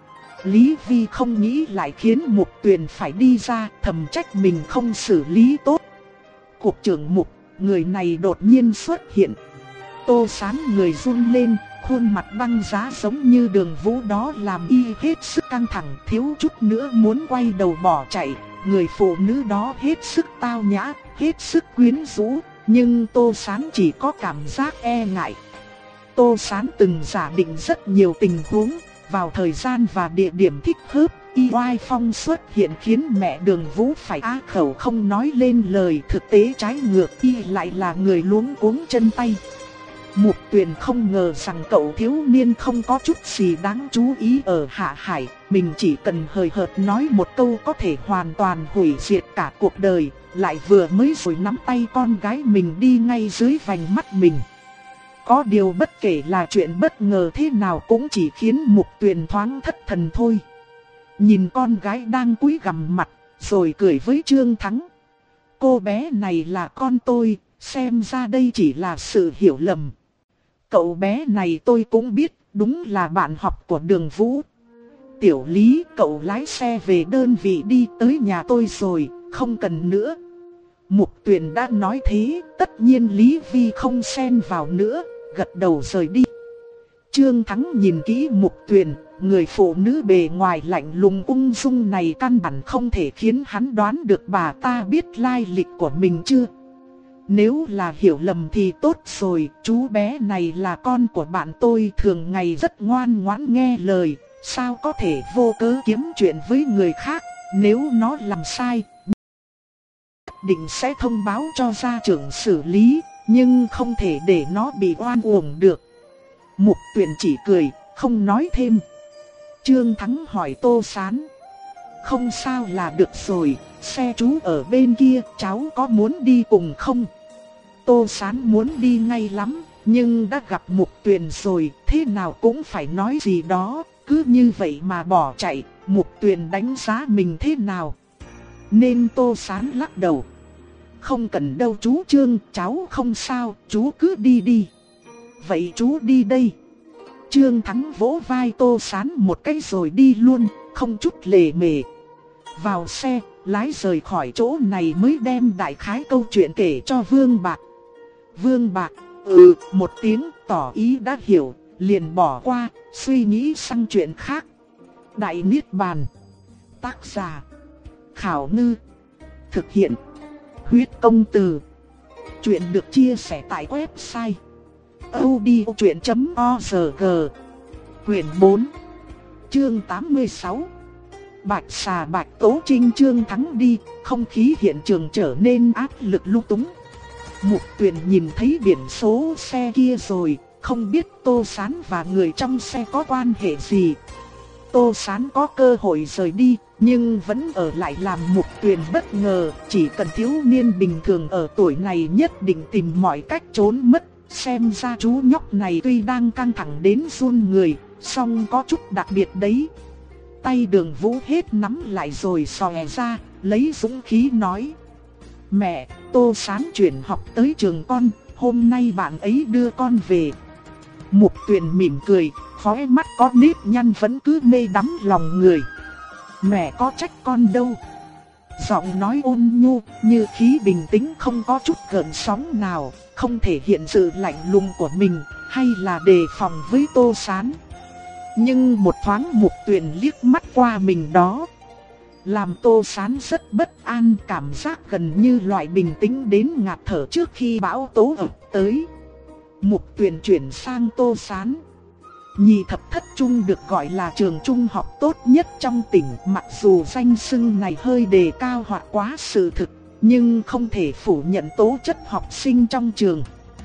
Lý Vi không nghĩ lại khiến Mục Tuyền phải đi ra, thầm trách mình không xử lý tốt. Cục trưởng Mục, người này đột nhiên xuất hiện. Tô Sán người run lên, khuôn mặt băng giá giống như Đường Vũ đó làm y hết sức căng thẳng, thiếu chút nữa muốn quay đầu bỏ chạy. Người phụ nữ đó hết sức tao nhã, hết sức quyến rũ, nhưng Tô Sán chỉ có cảm giác e ngại. Tô Sán từng giả định rất nhiều tình huống, vào thời gian và địa điểm thích hợp, Y oai phong xuất hiện khiến mẹ Đường Vũ phải á khẩu không nói lên lời. Thực tế trái ngược, Y lại là người luống cuống chân tay. Mục Tuyền không ngờ rằng cậu thiếu niên không có chút gì đáng chú ý ở Hạ Hải. Mình chỉ cần hời hợt nói một câu có thể hoàn toàn hủy diệt cả cuộc đời. Lại vừa mới rồi nắm tay con gái mình đi ngay dưới vành mắt mình. Có điều bất kể là chuyện bất ngờ thế nào cũng chỉ khiến Mục Tuyền thoáng thất thần thôi. Nhìn con gái đang cúi gằm mặt, rồi cười với Trương Thắng. Cô bé này là con tôi, xem ra đây chỉ là sự hiểu lầm. Cậu bé này tôi cũng biết, đúng là bạn học của Đường Vũ. Tiểu Lý, cậu lái xe về đơn vị đi, tới nhà tôi rồi, không cần nữa. Mục Tuyền đã nói thế, tất nhiên Lý Vi không xen vào nữa, gật đầu rời đi. Trương Thắng nhìn kỹ Mục Tuyền, người phụ nữ bề ngoài lạnh lùng ung dung này căn bản không thể khiến hắn đoán được bà ta biết lai lịch của mình chưa. Nếu là hiểu lầm thì tốt rồi, chú bé này là con của bạn tôi, thường ngày rất ngoan ngoãn nghe lời, sao có thể vô cớ kiếm chuyện với người khác, nếu nó làm sai, nhất định sẽ thông báo cho gia trưởng xử lý, nhưng không thể để nó bị oan uổng được. Mục Tuyền chỉ cười, không nói thêm. Trương Thắng hỏi Tô Sán. Không sao là được rồi, xe chú ở bên kia, cháu có muốn đi cùng không? Tô Sán muốn đi ngay lắm, nhưng đã gặp Mục Tuyền rồi, thế nào cũng phải nói gì đó, cứ như vậy mà bỏ chạy, Mục Tuyền đánh giá mình thế nào? Nên Tô Sán lắc đầu. Không cần đâu chú Trương, cháu không sao, chú cứ đi đi. Vậy chú đi đây. Trương Thắng vỗ vai Tô Sán một cái rồi đi luôn, không chút lề mề. Vào xe, lái rời khỏi chỗ này mới đem đại khái câu chuyện kể cho Vương Bạc. Vương Bạc, ừ, một tiếng tỏ ý đã hiểu, liền bỏ qua, suy nghĩ sang chuyện khác. Đại Niết Bàn. Tác giả Khảo Ngư. Thực hiện Huyết Công Từ. Chuyện được chia sẻ tại website audiochuyện chấm org. Quyển bốn, chương tám mươi sáu. Bạch Xà Bạch Tố Trinh. Trương Thắng đi, không khí hiện trường trở nên áp lực lung túng. Mục Tuyền nhìn thấy biển số xe kia rồi, không biết Tô Sán và người trong xe có quan hệ gì. Tô Sán có cơ hội rời đi, nhưng vẫn ở lại làm Mục Tuyền bất ngờ. Chỉ cần thiếu niên bình thường ở tuổi này nhất định tìm mọi cách trốn mất. Xem ra chú nhóc này tuy đang căng thẳng đến run người, song có chút đặc biệt đấy. Tay Đường Vũ hết nắm lại rồi xòe ra, lấy dũng khí nói. Mẹ, Tô Sán chuyển học tới trường con, hôm nay bạn ấy đưa con về. Mục Tuyền mỉm cười, khóe mắt có nếp nhăn vẫn cứ mê đắm lòng người. Mẹ có trách con đâu. Giọng nói ôn nhu, như khí bình tĩnh không có chút gợn sóng nào, không thể hiện sự lạnh lùng của mình, hay là đề phòng với Tô Sán. Nhưng một thoáng Mục Tuyền liếc mắt qua mình đó, làm Tô Sán rất bất an, cảm giác gần như loại bình tĩnh đến ngạt thở trước khi bão tố ập tới. Mục Tuyền chuyển sang Tô Sán. Nhị thập thất trung được gọi là trường trung học tốt nhất trong tỉnh, mặc dù danh xưng này hơi đề cao hoặc quá sự thực, nhưng không thể phủ nhận tố chất học sinh trong trường.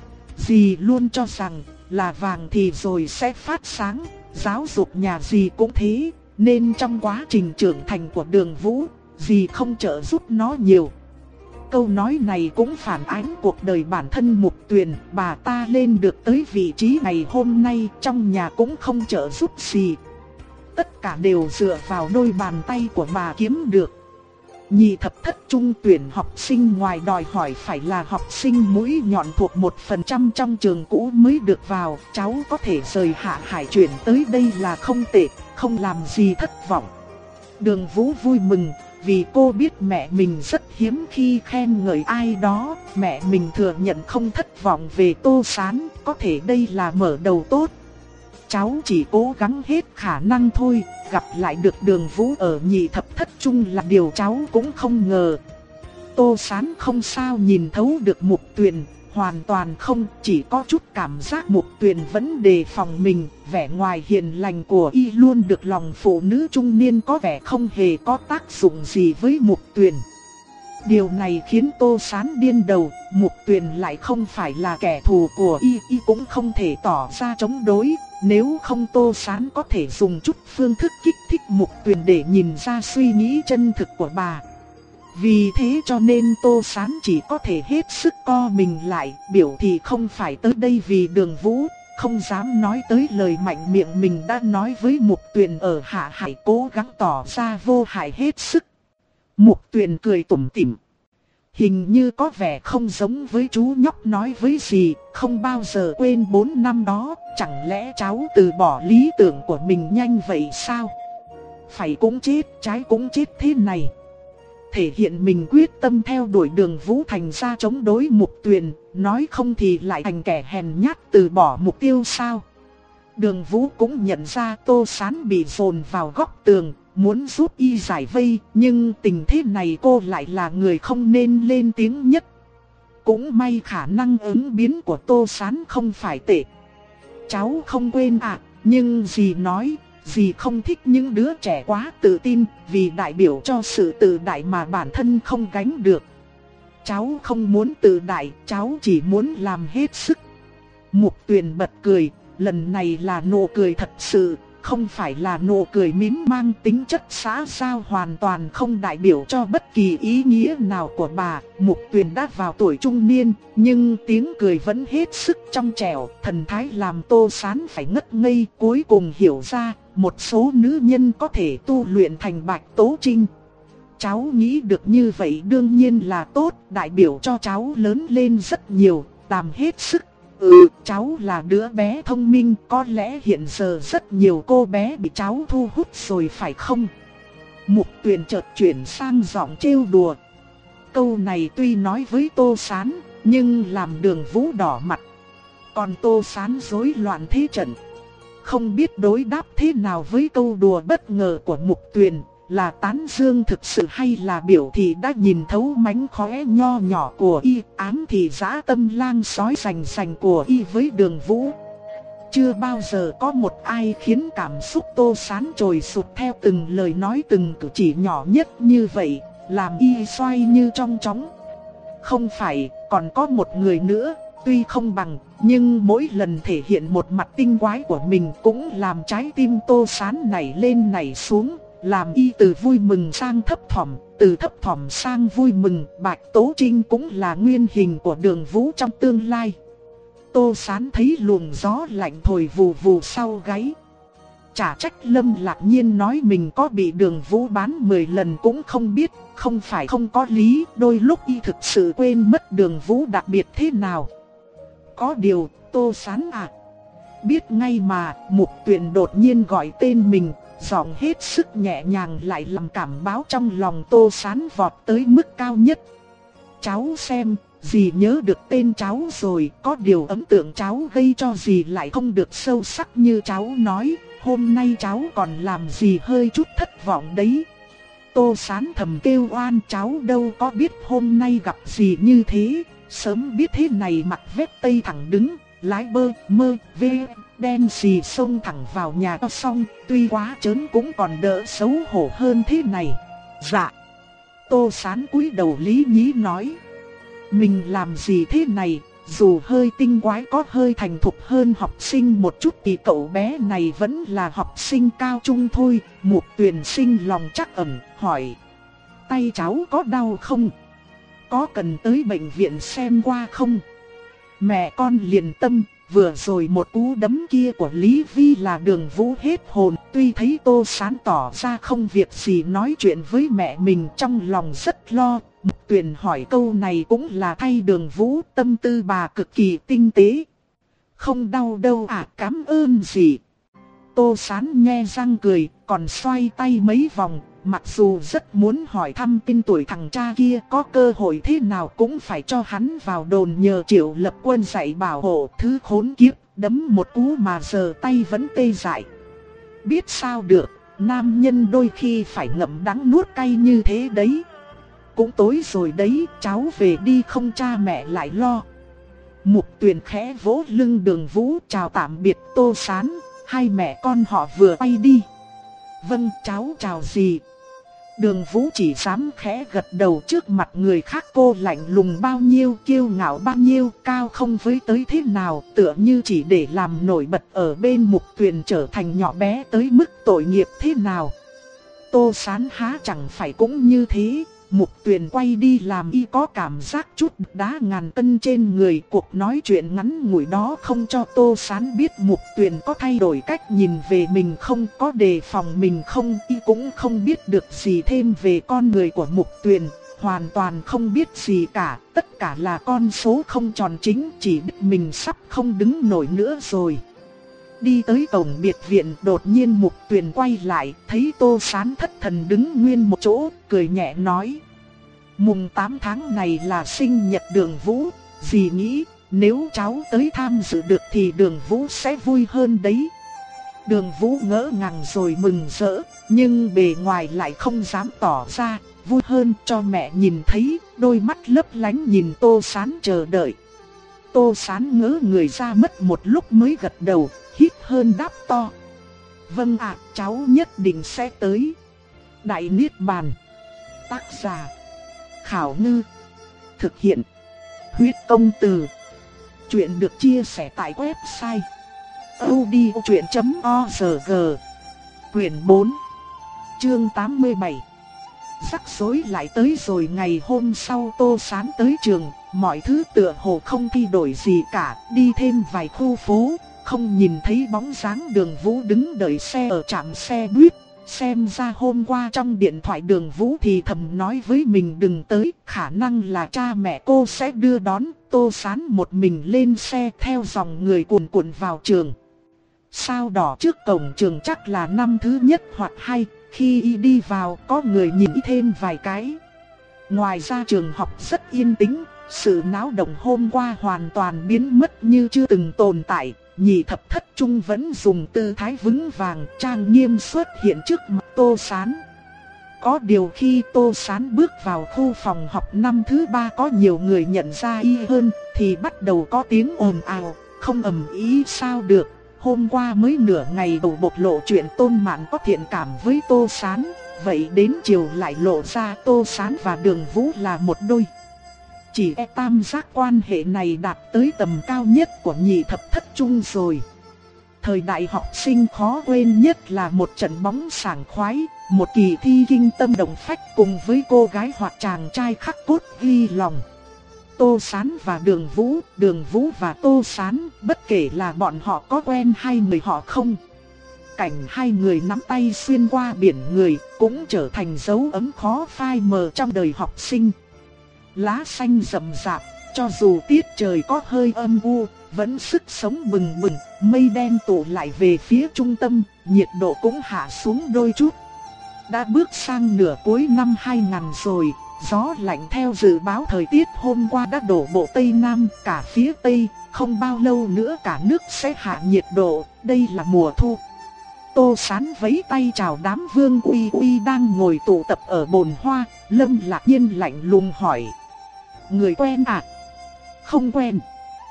Dì luôn cho rằng là vàng thì rồi sẽ phát sáng, giáo dục nhà dì cũng thế, nên trong quá trình trưởng thành của Đường Vũ, dì không trợ giúp nó nhiều. Câu nói này cũng phản ánh cuộc đời bản thân Mục Tuyền, bà ta lên được tới vị trí này hôm nay trong nhà cũng không trợ giúp gì. Tất cả đều dựa vào đôi bàn tay của bà kiếm được. Nhị thập thất trung tuyển học sinh ngoài đòi hỏi phải là học sinh mũi nhọn thuộc một phần trăm trong trường cũ mới được vào, cháu có thể rời Hạ Hải chuyển tới đây là không tệ, không làm gì thất vọng. Đường Vũ vui mừng, vì cô biết mẹ mình rất hiếm khi khen ngợi ai đó, mẹ mình thừa nhận không thất vọng về Tô Sán, có thể đây là mở đầu tốt. Cháu chỉ cố gắng hết khả năng thôi, gặp lại được Đường Vũ ở nhị thập thất trung là điều cháu cũng không ngờ. Tô Sán không sao nhìn thấu được Mục Tuyền, hoàn toàn không, chỉ có chút cảm giác Mục Tuyền vẫn đề phòng mình, vẻ ngoài hiền lành của y luôn được lòng phụ nữ trung niên có vẻ không hề có tác dụng gì với Mục Tuyền. Điều này khiến Tô Sán điên đầu, Mục Tuyền lại không phải là kẻ thù của y, y cũng không thể tỏ ra chống đối, nếu không Tô Sán có thể dùng chút phương thức kích thích Mục Tuyền để nhìn ra suy nghĩ chân thực của bà. Vì thế cho nên Tô Sán chỉ có thể hết sức co mình lại, biểu thị không phải tới đây vì Đường Vũ, không dám nói tới lời mạnh miệng mình đã nói với Mục Tuyền ở Hạ Hải, cố gắng tỏ ra vô hại hết sức. Mục Tuyền cười tủm tỉm. Hình như có vẻ không giống với chú nhóc nói với dì, không bao giờ quên bốn năm đó, chẳng lẽ cháu từ bỏ lý tưởng của mình nhanh vậy sao? Phải cũng chết, trái cũng chết thế này. Thể hiện mình quyết tâm theo đuổi Đường Vũ thành ra chống đối Mục Tuyền, nói không thì lại thành kẻ hèn nhát từ bỏ mục tiêu sao? Đường Vũ cũng nhận ra Tô Sán bị dồn vào góc tường, muốn giúp y giải vây, nhưng tình thế này cô lại là người không nên lên tiếng nhất. Cũng may khả năng ứng biến của Tô Sán không phải tệ. Cháu không quên ạ, à, nhưng dì nói, dì không thích những đứa trẻ quá tự tin, vì đại biểu cho sự tự đại mà bản thân không gánh được. Cháu không muốn tự đại, cháu chỉ muốn làm hết sức. Mục Tuyền bật cười, lần này là nụ cười thật sự, không phải là nụ cười mím mang tính chất xã giao, hoàn toàn không đại biểu cho bất kỳ ý nghĩa nào của bà. Mục Tuyền đã vào tuổi trung niên, nhưng tiếng cười vẫn hết sức trong trẻo, thần thái làm Tô Sán phải ngất ngây. Cuối cùng hiểu ra, một số nữ nhân có thể tu luyện thành Bạch Tố Trinh. Cháu nghĩ được như vậy đương nhiên là tốt, đại biểu cho cháu lớn lên rất nhiều, làm hết sức. Ừ, cháu là đứa bé thông minh, có lẽ hiện giờ rất nhiều cô bé bị cháu thu hút rồi phải không? Mục Tuyền chợt chuyển sang giọng trêu đùa. Câu này tuy nói với Tô Sán, nhưng làm Đường Vũ đỏ mặt. Còn Tô Sán rối loạn thế trận, không biết đối đáp thế nào với câu đùa bất ngờ của Mục Tuyền. Là tán dương thực sự hay là biểu thị đã nhìn thấu mánh khóe nho nhỏ của y, ám thì dã tâm lang sói sành sành của y với Đường Vũ. Chưa bao giờ có một ai khiến cảm xúc Tô Sán trồi sụt theo từng lời nói từng cử chỉ nhỏ nhất như vậy, làm y xoay như trong chóng. Không phải, còn có một người nữa, tuy không bằng, nhưng mỗi lần thể hiện một mặt tinh quái của mình cũng làm trái tim Tô Sán nảy lên nảy xuống. Làm y từ vui mừng sang thấp thỏm, từ thấp thỏm sang vui mừng. Bạch Tố Trinh cũng là nguyên hình của Đường Vũ trong tương lai. Tô Sán thấy luồng gió lạnh thổi vù vù sau gáy. Chả trách Lâm Lạc Nhiên nói mình có bị Đường Vũ bán mười lần cũng không biết. Không phải không có lý, đôi lúc y thực sự quên mất Đường Vũ đặc biệt thế nào. Có điều, Tô Sán à, biết ngay mà. Mục Tuyền đột nhiên gọi tên mình, giọng hết sức nhẹ nhàng lại làm cảm báo trong lòng Tô Sán vọt tới mức cao nhất. Cháu xem, dì nhớ được tên cháu rồi, có điều ấn tượng cháu gây cho dì lại không được sâu sắc như cháu nói, hôm nay cháu còn làm dì hơi chút thất vọng đấy. Tô Sán thầm kêu oan, cháu đâu có biết hôm nay gặp dì như thế, sớm biết thế này mặc vest tây thẳng đứng, lái bơ, mơ, vê, đen xì xông thẳng vào nhà cho xong, tuy quá trớn cũng còn đỡ xấu hổ hơn thế này. Dạ. Tô Sán cúi đầu lý nhí nói. Mình làm gì thế này, dù hơi tinh quái có hơi thành thục hơn học sinh một chút thì cậu bé này vẫn là học sinh cao trung thôi. Mục Tuyền sinh lòng trắc ẩn, hỏi. Tay cháu có đau không? Có cần tới bệnh viện xem qua không? Mẹ con liền tâm. Vừa rồi một cú đấm kia của Lý Vi là Đường Vũ hết hồn. Tuy thấy Tô Sán tỏ ra không việc gì nói chuyện với mẹ mình, trong lòng rất lo. Mục Tuyền hỏi câu này cũng là thay Đường Vũ, tâm tư bà cực kỳ tinh tế. Không đau đâu à, cảm ơn dì. Tô Sán nhe răng cười, còn xoay tay mấy vòng. Mặc dù rất muốn hỏi thăm tin tuổi thằng cha kia, có cơ hội thế nào cũng phải cho hắn vào đồn nhờ Triệu Lập Quân dạy bảo hộ. Thứ khốn kiếp, đấm một cú mà giờ tay vẫn tê dại. Biết sao được, nam nhân đôi khi phải ngậm đắng nuốt cay như thế đấy. Cũng tối rồi đấy, cháu về đi không cha mẹ lại lo. Mục Tuyền khẽ vỗ lưng Đường Vũ chào tạm biệt Tô Sán. Hai mẹ con họ vừa quay đi. Vâng, cháu chào dì. Đường Vũ chỉ dám khẽ gật đầu, trước mặt người khác cô lạnh lùng bao nhiêu, kiêu ngạo bao nhiêu, cao không với tới thế nào, tựa như chỉ để làm nổi bật ở bên Mục Tuyền trở thành nhỏ bé tới mức tội nghiệp thế nào. Tô Sán há chẳng phải cũng như thế. Mục Tuyền quay đi làm y có cảm giác chút đá ngàn cân trên người. Cuộc nói chuyện ngắn ngủi đó không cho Tô Sán biết Mục Tuyền có thay đổi cách nhìn về mình không, có đề phòng mình không. Y cũng không biết được gì thêm về con người của Mục Tuyền, hoàn toàn không biết gì cả. Tất cả là con số không tròn chính, chỉ biết mình sắp không đứng nổi nữa rồi. Đi tới cổng biệt viện, đột nhiên Mục Tuyền quay lại, thấy Tô Sán thất thần đứng nguyên một chỗ, cười nhẹ nói. Mùng tám tháng này là sinh nhật Đường Vũ, dì nghĩ nếu cháu tới tham dự được thì Đường Vũ sẽ vui hơn đấy. Đường Vũ ngỡ ngàng rồi mừng rỡ, nhưng bề ngoài lại không dám tỏ ra, vui hơn cho mẹ nhìn thấy, đôi mắt lấp lánh nhìn Tô Sán chờ đợi. Tô Sán ngỡ người ra mất một lúc mới gật đầu, hít hơn đáp to. Vâng ạ, cháu nhất định sẽ tới. Đại Niết Bàn. Tác giả Khảo Ngư. Thực hiện Huyết Công Từ. Chuyện được chia sẻ tại website audiochuyện chấm org. Quyển bốn, chương tám mươi bảy. Rắc rối lại tới rồi. Ngày hôm sau Tô Sán tới trường, mọi thứ tựa hồ không thay đổi gì cả. Đi thêm vài khu phố, không nhìn thấy bóng dáng Đường Vũ đứng đợi xe ở trạm xe buýt. Xem ra hôm qua trong điện thoại Đường Vũ thì thầm nói với mình đừng tới, khả năng là cha mẹ cô sẽ đưa đón. Tô Sán một mình lên xe theo dòng người cuồn cuộn vào trường. Sao đỏ trước cổng trường chắc là năm thứ nhất hoặc hai, khi y đi vào có người nhìn thêm vài cái. Ngoài ra trường học rất yên tĩnh, sự náo động hôm qua hoàn toàn biến mất như chưa từng tồn tại. Nhị thập thất trung vẫn dùng tư thái vững vàng trang nghiêm xuất hiện trước mặt Tô Sán. Có điều khi Tô Sán bước vào khu phòng học năm thứ ba có nhiều người nhận ra y hơn, thì bắt đầu có tiếng ồn ào, không ầm ĩ sao được. Hôm qua mới nửa ngày đầu bộc lộ chuyện Tôn Mạn có thiện cảm với Tô Sán, vậy đến chiều lại lộ ra Tô Sán và Đường Vũ là một đôi. Chỉ e tam giác quan hệ này đạt tới tầm cao nhất của nhị thập thất trung rồi. Thời đại học sinh khó quên nhất là một trận bóng sảng khoái, một kỳ thi kinh tâm động phách cùng với cô gái hoặc chàng trai khắc cốt ghi lòng. Tô Sán và Đường Vũ, Đường Vũ và Tô Sán, bất kể là bọn họ có quen hay người họ không. Cảnh hai người nắm tay xuyên qua biển người cũng trở thành dấu ấn khó phai mờ trong đời học sinh. Lá xanh rậm rạp, cho dù tiết trời có hơi âm u, vẫn sức sống bừng bừng, mây đen tụ lại về phía trung tâm, nhiệt độ cũng hạ xuống đôi chút. Đã bước sang nửa cuối năm hai không rồi, gió lạnh theo dự báo thời tiết hôm qua đã đổ bộ Tây Nam, cả phía Tây, không bao lâu nữa cả nước sẽ hạ nhiệt độ, đây là mùa thu. Tô Sán vẫy tay chào đám Vương Uy Uy đang ngồi tụ tập ở bồn hoa. Lâm Lạc Nhiên lạnh lùng hỏi. Người quen à? Không quen.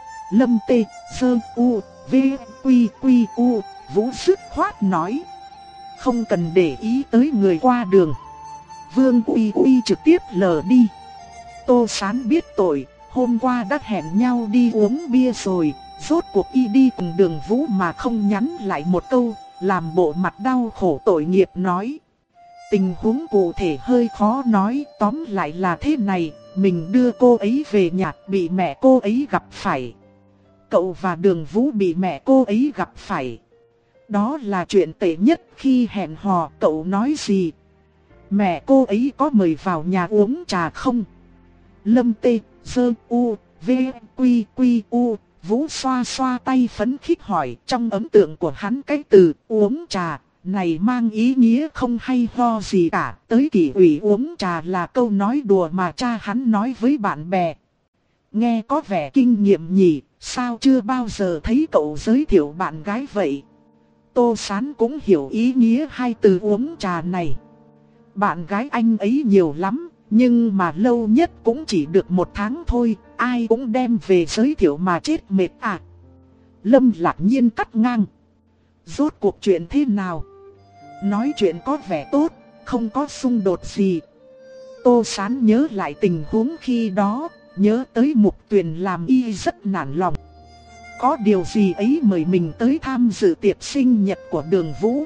Lâm Tê, Sơ, U, V, Quy, Quy, U, Vũ dứt khoát nói. Không cần để ý tới người qua đường. Vương Uy Uy trực tiếp lờ đi. Tô Sán biết tội, hôm qua đã hẹn nhau đi uống bia rồi. Rốt cuộc y đi cùng Đường Vũ mà không nhắn lại một câu, làm bộ mặt đau khổ tội nghiệp nói. Tình huống cụ thể hơi khó nói, tóm lại là thế này, mình đưa cô ấy về nhà bị mẹ cô ấy gặp phải. Cậu và Đường Vũ bị mẹ cô ấy gặp phải. Đó là chuyện tệ nhất khi hẹn hò. Cậu nói gì? Mẹ cô ấy có mời vào nhà uống trà không? Lâm Tê, Sơ, U, V, Quy, Quy, U. Vũ xoa xoa tay phấn khích hỏi. Trong ấn tượng của hắn cái từ uống trà này mang ý nghĩa không hay ho gì cả. Tới kỷ ủy uống trà là câu nói đùa mà cha hắn nói với bạn bè. Nghe có vẻ kinh nghiệm nhỉ, sao chưa bao giờ thấy cậu giới thiệu bạn gái vậy? Tô Sán cũng hiểu ý nghĩa hai từ uống trà này. Bạn gái anh ấy nhiều lắm, nhưng mà lâu nhất cũng chỉ được một tháng thôi, ai cũng đem về giới thiệu mà chết mệt à. Lâm Lạc Nhiên cắt ngang. Rốt cuộc chuyện thế nào? Nói chuyện có vẻ tốt, không có xung đột gì. Tô Sán nhớ lại tình huống khi đó, nhớ tới Mục Tuyền làm y rất nản lòng. Có điều gì ấy mời mình tới tham dự tiệc sinh nhật của Đường Vũ.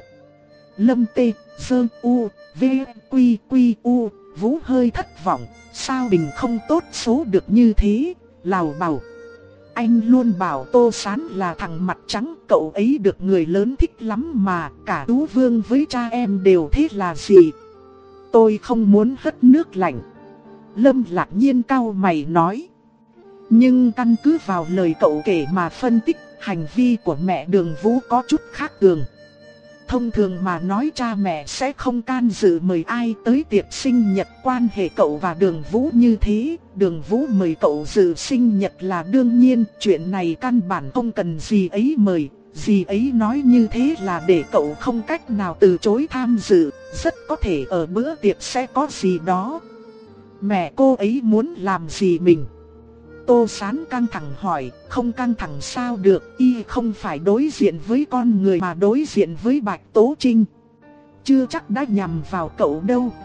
Lâm Tê, Sơ, U, V, Quy, Quy, U. Vũ hơi thất vọng, sao mình không tốt số được như thế, lào bào. Anh luôn bảo Tô Sán là thằng mặt trắng, cậu ấy được người lớn thích lắm mà, cả Tú Vương với cha em đều thế là gì. Tôi không muốn hất nước lạnh. Lâm Lạc Nhiên cau mày nói. Nhưng căn cứ vào lời cậu kể mà phân tích, hành vi của mẹ Đường Vũ có chút khác thường. Thông thường mà nói cha mẹ sẽ không can dự mời ai tới tiệc sinh nhật. Quan hệ cậu và Đường Vũ như thế, Đường Vũ mời cậu dự sinh nhật là đương nhiên. Chuyện này căn bản không cần gì ấy mời, Dì ấy nói như thế là để cậu không cách nào từ chối tham dự, rất có thể ở bữa tiệc sẽ có gì đó. Mẹ cô ấy muốn làm gì mình? Tô Sán căng thẳng hỏi, không căng thẳng sao được, y không phải đối diện với con người mà đối diện với Bạch Tố Trinh. Chưa chắc đã nhầm vào cậu đâu.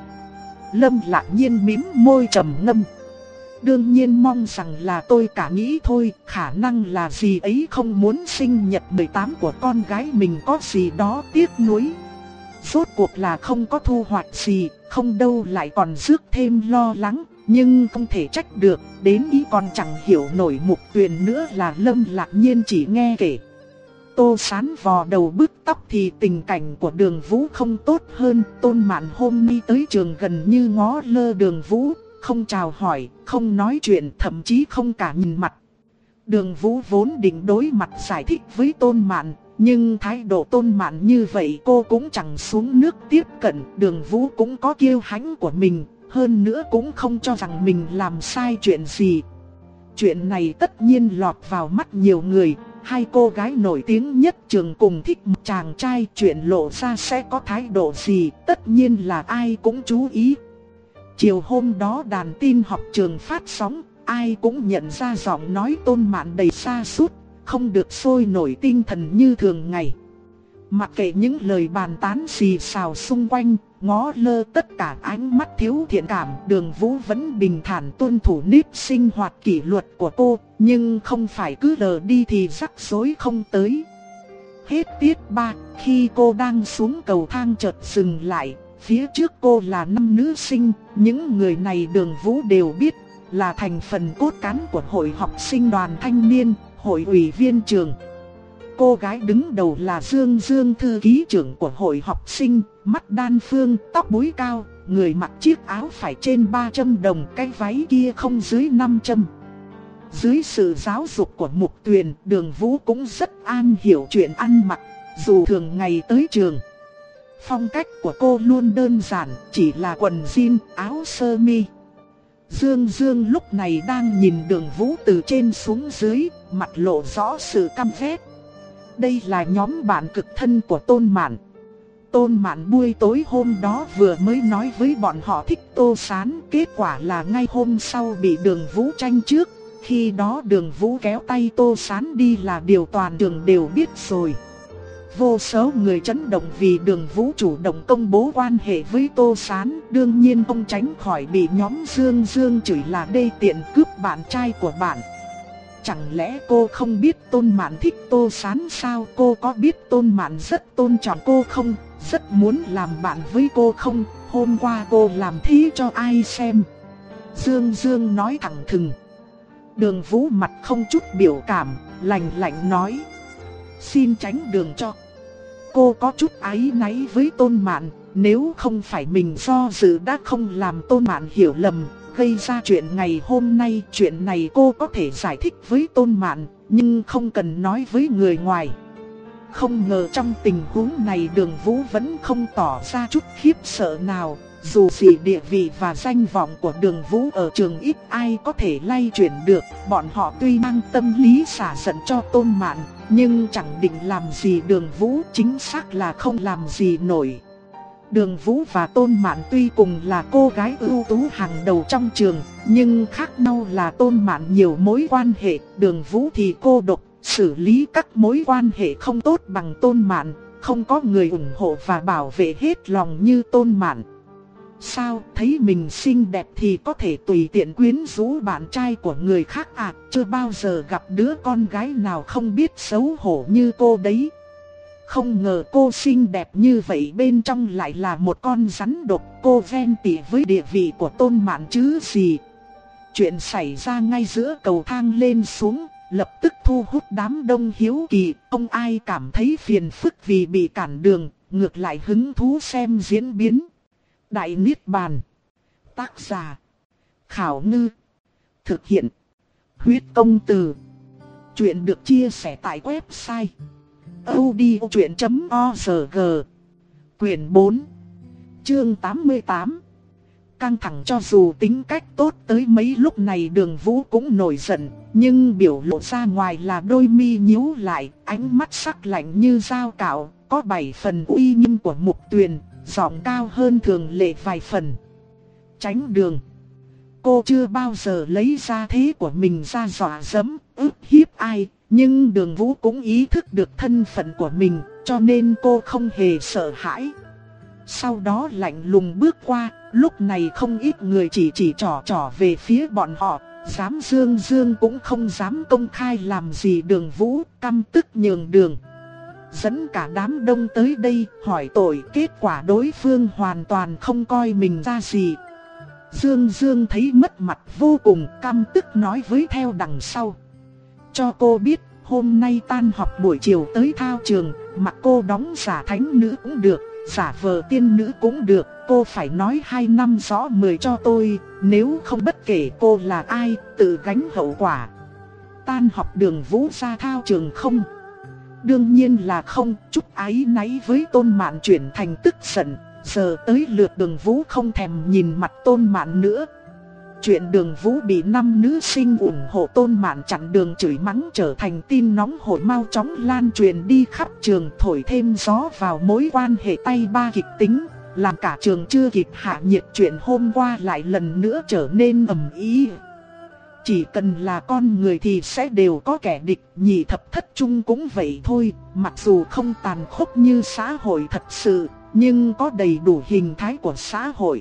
Lâm Lạc Nhiên mím môi trầm ngâm. Đương nhiên mong rằng là tôi cả nghĩ thôi, khả năng là dì ấy không muốn sinh nhật mười tám của con gái mình có gì đó tiếc nuối. Rốt cuộc là không có thu hoạch gì, không đâu lại còn rước thêm lo lắng, nhưng không thể trách được, đến ý còn chẳng hiểu nổi Mục Tuyền nữa là Lâm Lạc Nhiên chỉ nghe kể. Tô Sán vò đầu bứt tóc thì tình cảnh của Đường Vũ không tốt hơn, Tôn Mạn hôm nay tới trường gần như ngó lơ Đường Vũ, không chào hỏi, không nói chuyện, thậm chí không cả nhìn mặt. Đường Vũ vốn định đối mặt giải thích với Tôn Mạn, nhưng thái độ Tôn Mạn như vậy cô cũng chẳng xuống nước tiếp cận. Đường Vũ cũng có kiêu hãnh của mình, hơn nữa cũng không cho rằng mình làm sai chuyện gì. Chuyện này tất nhiên lọt vào mắt nhiều người, hai cô gái nổi tiếng nhất trường cùng thích một chàng trai, chuyện lộ ra sẽ có thái độ gì, tất nhiên là ai cũng chú ý. Chiều hôm đó đàn tin học trường phát sóng, ai cũng nhận ra giọng nói Tôn Mạn đầy sa sút, không được sôi nổi tinh thần như thường ngày. Mặc kệ những lời bàn tán xì xào xung quanh, ngó lơ tất cả ánh mắt thiếu thiện cảm, Đường Vũ vẫn bình thản tuân thủ nếp sinh hoạt kỷ luật của cô, nhưng không phải cứ lờ đi thì rắc rối không tới. Hết tiết ba, khi cô đang xuống cầu thang chợt dừng lại, phía trước cô là năm nữ sinh, những người này Đường Vũ đều biết, là thành phần cốt cán của hội học sinh đoàn thanh niên, hội ủy viên trường. Cô gái đứng đầu là Dương Dương, thư ký trưởng của hội học sinh, mắt đan phương, tóc búi cao, người mặc chiếc áo phải trên ba trăm đồng, cái váy kia không dưới năm trăm. Dưới sự giáo dục của Mục Tuyền, Đường Vũ cũng rất am hiểu chuyện ăn mặc, dù thường ngày tới trường. Phong cách của cô luôn đơn giản, chỉ là quần jean, áo sơ mi. Dương Dương lúc này đang nhìn Đường Vũ từ trên xuống dưới, mặt lộ rõ sự căm ghét. Đây là nhóm bạn cực thân của Tôn Mạn. Tôn Mạn buổi tối hôm đó vừa mới nói với bọn họ thích Tô Sán, kết quả là ngay hôm sau bị Đường Vũ tranh trước. Khi đó Đường Vũ kéo tay Tô Sán đi là điều toàn trường đều biết rồi. Vô số người chấn động vì Đường Vũ chủ động công bố quan hệ với Tô Sán, đương nhiên không tránh khỏi bị nhóm Dương Dương chửi là đê tiện cướp bạn trai của bạn. Chẳng lẽ cô không biết Tôn Mạn thích Tô Sán sao? Cô có biết Tôn Mạn rất tôn trọng cô không? Rất muốn làm bạn với cô không? Hôm qua cô làm thế cho ai xem? Dương Dương nói thẳng thừng. Đường Vũ mặt không chút biểu cảm, lạnh lạnh nói: xin tránh đường cho. Cô có chút áy náy với Tôn Mạn, nếu không phải mình do dự đã không làm Tôn Mạn hiểu lầm, gây ra chuyện ngày hôm nay. Chuyện này cô có thể giải thích với Tôn Mạn, nhưng không cần nói với người ngoài. Không ngờ trong tình huống này Đường Vũ vẫn không tỏ ra chút khiếp sợ nào. Dù gì địa vị và danh vọng của Đường Vũ ở trường ít ai có thể lay chuyển được. Bọn họ tuy mang tâm lý xả giận cho Tôn Mạn, nhưng chẳng định làm gì Đường Vũ, chính xác là không làm gì nổi. Đường Vũ và Tôn Mạn tuy cùng là cô gái ưu tú hàng đầu trong trường, nhưng khác nhau là Tôn Mạn nhiều mối quan hệ, Đường Vũ thì cô độc, xử lý các mối quan hệ không tốt bằng Tôn Mạn, không có người ủng hộ và bảo vệ hết lòng như Tôn Mạn. Sao, thấy mình xinh đẹp thì có thể tùy tiện quyến rũ bạn trai của người khác à? Chưa bao giờ gặp đứa con gái nào không biết xấu hổ như cô đấy. Không ngờ cô xinh đẹp như vậy bên trong lại là một con rắn độc. Cô ghen tị với địa vị của Tôn Mạn chứ gì. Chuyện xảy ra ngay giữa cầu thang lên xuống, lập tức thu hút đám đông hiếu kỳ. Không ai cảm thấy phiền phức vì bị cản đường, ngược lại hứng thú xem diễn biến. Đại Niết Bàn. Tác giả: Khảo Ngư. Thực hiện: Huyết Công Từ. Chuyện được chia sẻ tại website audiochuyện chấm org. Quyển bốn, chương tám mươi tám. căng thẳng. Cho dù tính cách tốt tới mấy, lúc này Đường Vũ cũng nổi giận, nhưng biểu lộ ra ngoài là đôi mi nhíu lại, ánh mắt sắc lạnh như dao cạo, có bảy phần uy nghiêm của Mục Tuyền, giọng cao hơn thường lệ vài phần. Tránh đường. Cô chưa bao giờ lấy ra thế của mình ra dọa dẫm, ức hiếp ai, nhưng Đường Vũ cũng ý thức được thân phận của mình, cho nên cô không hề sợ hãi. Sau đó lạnh lùng bước qua, lúc này không ít người chỉ chỉ trỏ trỏ về phía bọn họ, dám dương dương cũng không dám công khai làm gì Đường Vũ, căm tức nhường đường. Dẫn cả đám đông tới đây hỏi tội, kết quả đối phương hoàn toàn không coi mình ra gì. Dương Dương thấy mất mặt vô cùng, căm tức nói với theo đằng sau: cho cô biết, hôm nay tan học buổi chiều tới thao trường, mặc cô đóng giả thánh nữ cũng được, giả vờ tiên nữ cũng được, cô phải nói hai năm rõ mười cho tôi, nếu không bất kể cô là ai, tự gánh hậu quả. Tan học Đường Vũ ra thao trường không? Đương nhiên là không, chút áy náy với Tôn Mạn chuyển thành tức giận. Giờ tới lượt Đường Vũ không thèm nhìn mặt Tôn Mạn nữa. Chuyện Đường Vũ bị năm nữ sinh ủng hộ Tôn Mạn chặn đường chửi mắng trở thành tin nóng hổi mau chóng lan truyền đi khắp trường, thổi thêm gió vào mối quan hệ tay ba kịch tính, làm cả trường chưa kịp hạ nhiệt chuyện hôm qua lại lần nữa trở nên ầm ĩ. Chỉ cần là con người thì sẽ đều có kẻ địch, Nhị thập thất trung cũng vậy thôi, mặc dù không tàn khốc như xã hội thật sự, nhưng có đầy đủ hình thái của xã hội.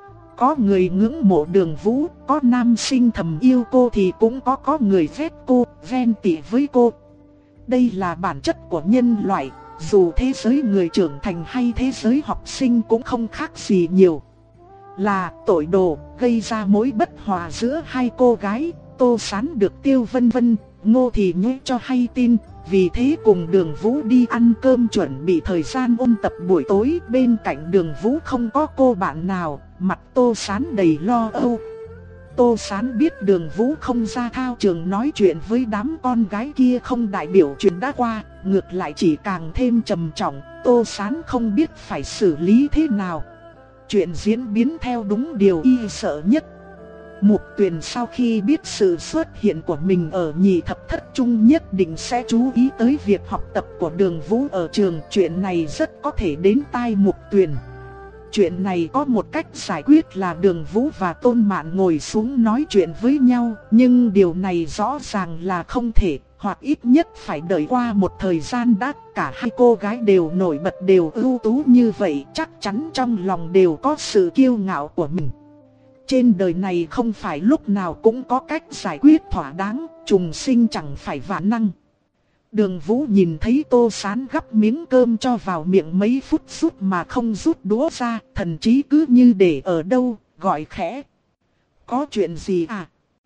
Có người ngưỡng mộ Đường Vũ, có nam sinh thầm yêu cô thì cũng có có người ghét cô, ghen tị với cô. Đây là bản chất của nhân loại, dù thế giới người trưởng thành hay thế giới học sinh cũng không khác gì nhiều. Là tội đồ gây ra mối bất hòa giữa hai cô gái, Tô Sán được Tiêu Vân Vân, Ngô Thị Nhuế cho hay tin. Vì thế cùng Đường Vũ đi ăn cơm chuẩn bị thời gian ôn tập buổi tối. Bên cạnh Đường Vũ không có cô bạn nào, mặt Tô Sán đầy lo âu. Tô Sán biết Đường Vũ không ra thao trường nói chuyện với đám con gái kia không đại biểu chuyện đã qua, ngược lại chỉ càng thêm trầm trọng. Tô Sán không biết phải xử lý thế nào. Chuyện diễn biến theo đúng điều y sợ nhất. Mục Tuyền sau khi biết sự xuất hiện của mình ở Nhị thập thất trung nhất định sẽ chú ý tới việc học tập của Đường Vũ ở trường. Chuyện này rất có thể đến tai Mục Tuyền. Chuyện này có một cách giải quyết là Đường Vũ và Tôn Mạn ngồi xuống nói chuyện với nhau, nhưng điều này rõ ràng là không thể, hoặc ít nhất phải đợi qua một thời gian đã. Cả hai cô gái đều nổi bật, đều ưu tú như vậy, chắc chắn trong lòng đều có sự kiêu ngạo của mình. Trên đời này không phải lúc nào cũng có cách giải quyết thỏa đáng, trùng sinh chẳng phải vạn năng. Đường Vũ nhìn thấy Tô Sán gắp miếng cơm cho vào miệng mấy phút rút mà không rút đũa ra, thần trí cứ như để ở đâu, gọi khẽ: có chuyện gì à?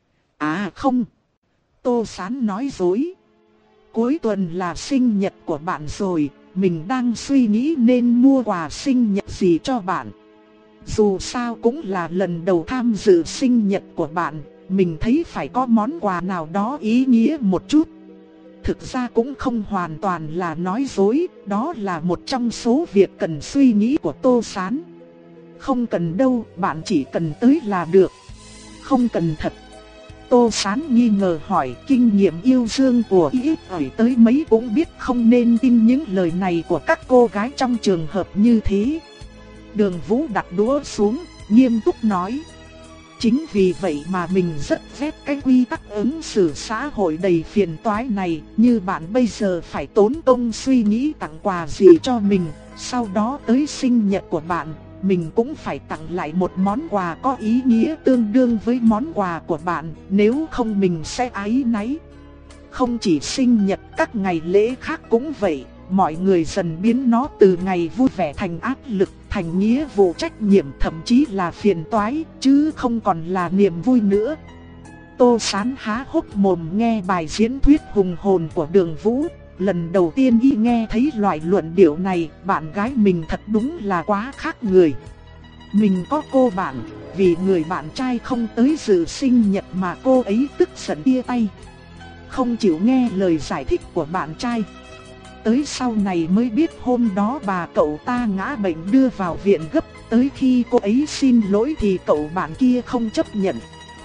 À không. Tô Sán nói dối. Cuối tuần là sinh nhật của bạn rồi, mình đang suy nghĩ nên mua quà sinh nhật gì cho bạn. Dù sao cũng là lần đầu tham dự sinh nhật của bạn, mình thấy phải có món quà nào đó ý nghĩa một chút. Thực ra cũng không hoàn toàn là nói dối, đó là một trong số việc cần suy nghĩ của Tô Sán. Không cần đâu, bạn chỉ cần tới là được. Không cần thật. Tô Sán nghi ngờ hỏi, kinh nghiệm yêu đương của ít ỏi tới mấy cũng biết không nên tin những lời này của các cô gái trong trường hợp như thế. Đường Vũ đặt đũa xuống, nghiêm túc nói: chính vì vậy mà mình rất ghét cái quy tắc ứng xử xã hội đầy phiền toái này. Như bạn bây giờ phải tốn công suy nghĩ tặng quà gì cho mình, sau đó tới sinh nhật của bạn, mình cũng phải tặng lại một món quà có ý nghĩa tương đương với món quà của bạn, nếu không mình sẽ áy náy. Không chỉ sinh nhật, các ngày lễ khác cũng vậy. Mọi người dần biến nó từ ngày vui vẻ thành áp lực, thành nghĩa vụ trách nhiệm, thậm chí là phiền toái, chứ không còn là niềm vui nữa. Tô Sán há hốc mồm nghe bài diễn thuyết hùng hồn của Đường Vũ. Lần đầu tiên y nghe thấy loại luận điệu này, bạn gái mình thật đúng là quá khác người. Mình có cô bạn, vì người bạn trai không tới dự sinh nhật mà cô ấy tức giận tia tay, không chịu nghe lời giải thích của bạn trai. Tới sau này mới biết hôm đó bà cậu ta ngã bệnh đưa vào viện gấp, tới khi cô ấy xin lỗi thì cậu bạn kia không chấp nhận.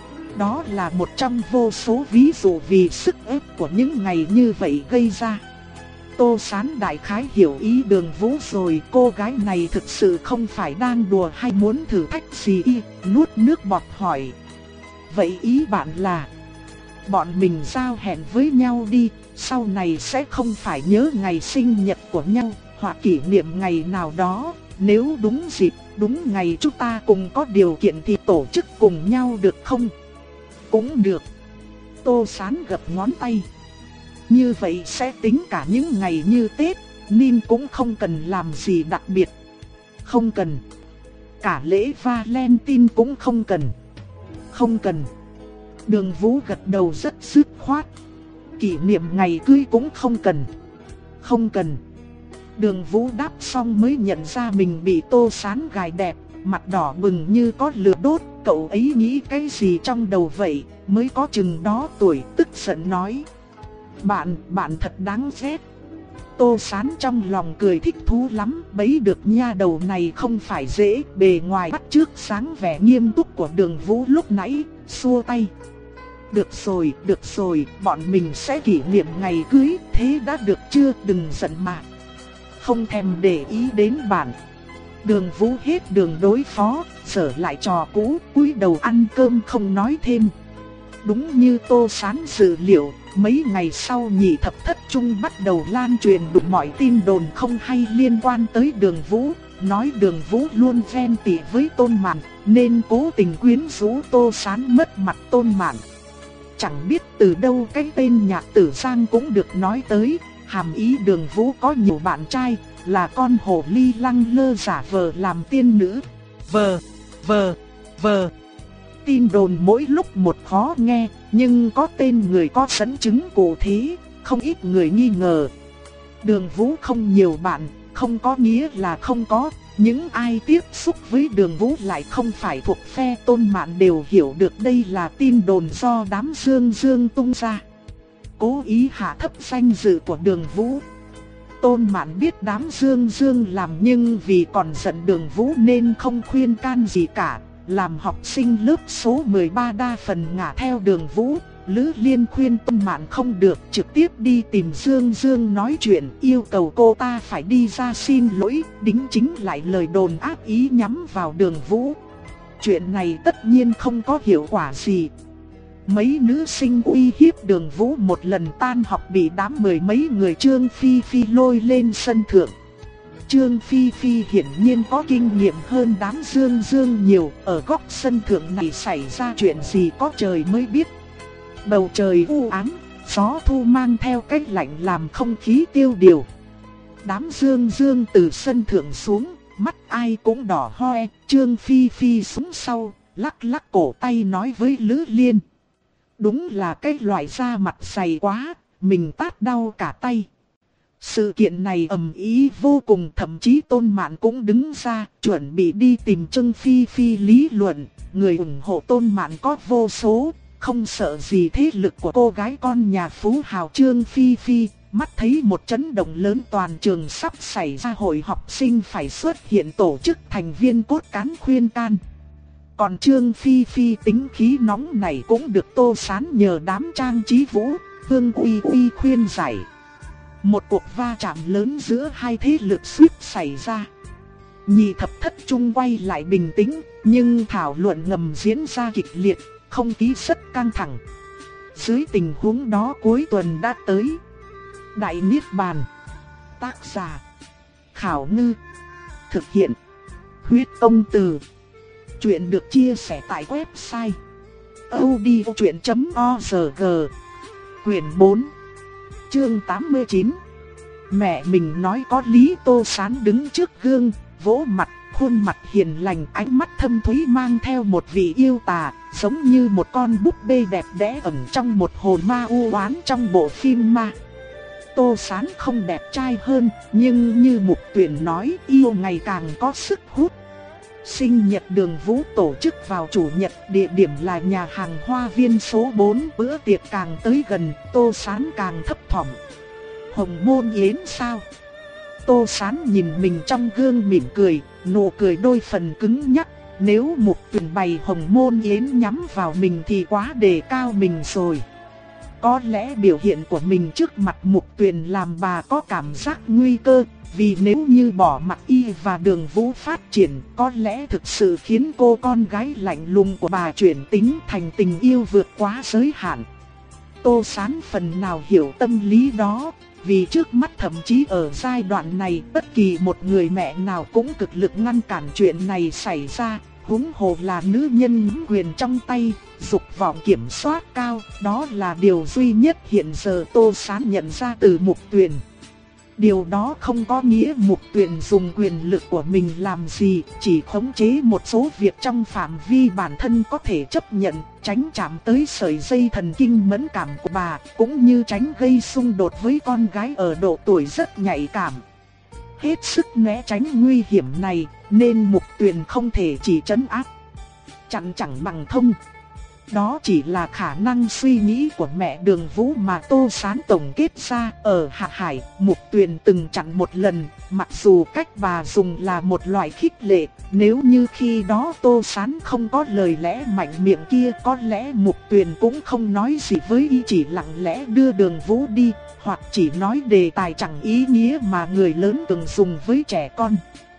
Đó là một trong vô số ví dụ vì sức ép của những ngày như vậy gây ra. Tô Sán đại khái hiểu ý Đường Vũ rồi, cô gái này thực sự không phải đang đùa hay muốn thử thách gì. Y nuốt nước bọt hỏi: vậy ý bạn là bọn mình giao hẹn với nhau đi, sau này sẽ không phải nhớ ngày sinh nhật của nhau hoặc kỷ niệm ngày nào đó, nếu đúng dịp, đúng ngày chúng ta cùng có điều kiện thì tổ chức cùng nhau được không? Cũng được. Tô Sán gập ngón tay. Như vậy sẽ tính cả những ngày như Tết, nên cũng không cần làm gì đặc biệt. Không cần. Cả lễ Valentine cũng không cần. Không cần. Đường Vũ gật đầu rất dứt khoát. Kỷ niệm ngày cưới cũng không cần. Không cần. Đường Vũ đáp xong mới nhận ra mình bị Tô Sán gài đẹp, mặt đỏ bừng như có lửa đốt. Cậu ấy nghĩ cái gì trong đầu vậy, mới có chừng đó tuổi, tức giận nói: Bạn, bạn thật đáng ghét. Tô Sán trong lòng cười thích thú lắm, bấy được nha đầu này không phải dễ. Bề ngoài bắt chước sáng vẻ nghiêm túc của Đường Vũ lúc nãy, xua tay: Được rồi, được rồi, bọn mình sẽ kỷ niệm ngày cưới, thế đã được chưa, đừng giận mà. Không thèm để ý đến bạn. Đường Vũ hết đường đối phó, trở lại trò cũ, cúi đầu ăn cơm không nói thêm. Đúng như Tô Sán dự liệu, mấy ngày sau Nhị Thập Thất Trung bắt đầu lan truyền đủ mọi tin đồn không hay liên quan tới Đường Vũ. Nói Đường Vũ luôn ghen tị với Tôn Mạn, nên cố tình quyến rũ Tô Sán mất mặt Tôn Mạn. Chẳng biết từ đâu cái tên Nhạc Tử Giang cũng được nói tới, hàm ý Đường Vũ có nhiều bạn trai, là con hồ ly lăng lơ giả vờ làm tiên nữ. Vờ, vờ, vờ. Tin đồn mỗi lúc một khó nghe, nhưng có tên người có dẫn chứng cụ thể, không ít người nghi ngờ. Đường Vũ không nhiều bạn, không có nghĩa là không có. Những ai tiếp xúc với Đường Vũ lại không phải thuộc phe Tôn Mạn đều hiểu được đây là tin đồn do đám Dương Dương tung ra, cố ý hạ thấp danh dự của Đường Vũ. Tôn Mạn biết đám Dương Dương làm, nhưng vì còn giận Đường Vũ nên không khuyên can gì cả. Làm học sinh lớp số mười ba đa phần ngả theo Đường Vũ. Lữ Liên khuyên Tôn Mạn không được, trực tiếp đi tìm Dương Dương nói chuyện, yêu cầu cô ta phải đi ra xin lỗi, đính chính lại lời đồn ác ý nhắm vào Đường Vũ. Chuyện này tất nhiên không có hiệu quả gì. Mấy nữ sinh uy hiếp Đường Vũ một lần tan học bị đám mười mấy người Trương Phi Phi lôi lên sân thượng. Trương Phi Phi hiển nhiên có kinh nghiệm hơn đám Dương Dương nhiều, ở góc sân thượng này xảy ra chuyện gì có trời mới biết. Bầu trời u ám, gió thu mang theo cái lạnh làm không khí tiêu điều. Đám Dương Dương từ sân thượng xuống, mắt ai cũng đỏ hoe. Trương Phi Phi xuống sau, lắc lắc cổ tay nói với Lữ Liên: Đúng là cái loại da mặt dày quá, mình tát đau cả tay. Sự kiện này ầm ĩ vô cùng, thậm chí Tôn Mạn cũng đứng ra, chuẩn bị đi tìm Trương Phi Phi lý luận. Người ủng hộ Tôn Mạn có vô số, không sợ gì thế lực của cô gái con nhà phú hào Trương Phi Phi. Mắt thấy một chấn động lớn toàn trường sắp xảy ra, hội học sinh phải xuất hiện tổ chức thành viên cốt cán khuyên can. Còn Trương Phi Phi tính khí nóng này cũng được Tô Sán nhờ đám Trang Trí Vũ, Hương Uy Uy khuyên giải. Một cuộc va chạm lớn giữa hai thế lực suýt xảy ra. Nhị Thập Thất Trung quay lại bình tĩnh, nhưng thảo luận ngầm diễn ra kịch liệt, không khí rất căng thẳng. Dưới tình huống đó cuối tuần đã tới. Đại Niết Bàn. Tác giả Khảo Ngư. Thực hiện Huyết Công Từ. Chuyện được chia sẻ tại website audiochuyện chấm org. Quyển bốn, chương tám mươi chín. Mẹ mình nói có lý. Tô Sán đứng trước gương, vỗ mặt, khuôn mặt hiền lành, ánh mắt thâm thúy mang theo một vị yêu tà, giống như một con búp bê đẹp đẽ ẩn trong một hồn ma u oán trong bộ phim ma. Tô Sán không đẹp trai hơn, nhưng như Mục Tuyển nói, yêu ngày càng có sức hút. Sinh nhật Đường Vũ tổ chức vào chủ nhật, địa điểm là nhà hàng Hoa Viên số bốn. Bữa tiệc càng tới gần, Tô Sán càng thấp thỏm. Hồng Môn Yến sao? Tô Sán nhìn mình trong gương mỉm cười, nụ cười đôi phần cứng nhắc. Nếu Mục Tuyền bày hồng môn yến nhắm vào mình thì quá đề cao mình rồi. Có lẽ biểu hiện của mình trước mặt Mục Tuyền làm bà có cảm giác nguy cơ. Vì nếu như bỏ mặc y và Đường Vũ phát triển, có lẽ thực sự khiến cô con gái lạnh lùng của bà chuyển tính thành tình yêu vượt quá giới hạn. Tô Sán phần nào hiểu tâm lý đó, vì trước mắt thậm chí ở giai đoạn này bất kỳ một người mẹ nào cũng cực lực ngăn cản chuyện này xảy ra, huống hồ là nữ nhân nắm quyền trong tay, dục vọng kiểm soát cao, đó là điều duy nhất hiện giờ Tô Sán nhận ra từ Mục Tuyền. Điều đó không có nghĩa Mục Tuyền dùng quyền lực của mình làm gì, chỉ khống chế một số việc trong phạm vi bản thân có thể chấp nhận, tránh chạm tới sợi dây thần kinh mẫn cảm của bà, cũng như tránh gây xung đột với con gái ở độ tuổi rất nhạy cảm. Hết sức né tránh nguy hiểm này, nên Mục Tuyền không thể chỉ trấn áp, chặn chẳng bằng thông. Đó chỉ là khả năng suy nghĩ của mẹ Đường Vũ mà Tô Sán tổng kết ra. Ở Hạ Hải, Mục Tuyền từng chặn một lần, mặc dù cách bà dùng là một loại khích lệ. Nếu như khi đó Tô Sán không có lời lẽ mạnh miệng kia, có lẽ Mục Tuyền cũng không nói gì với y, chỉ lặng lẽ đưa Đường Vũ đi, hoặc chỉ nói đề tài chẳng ý nghĩa mà người lớn từng dùng với trẻ con.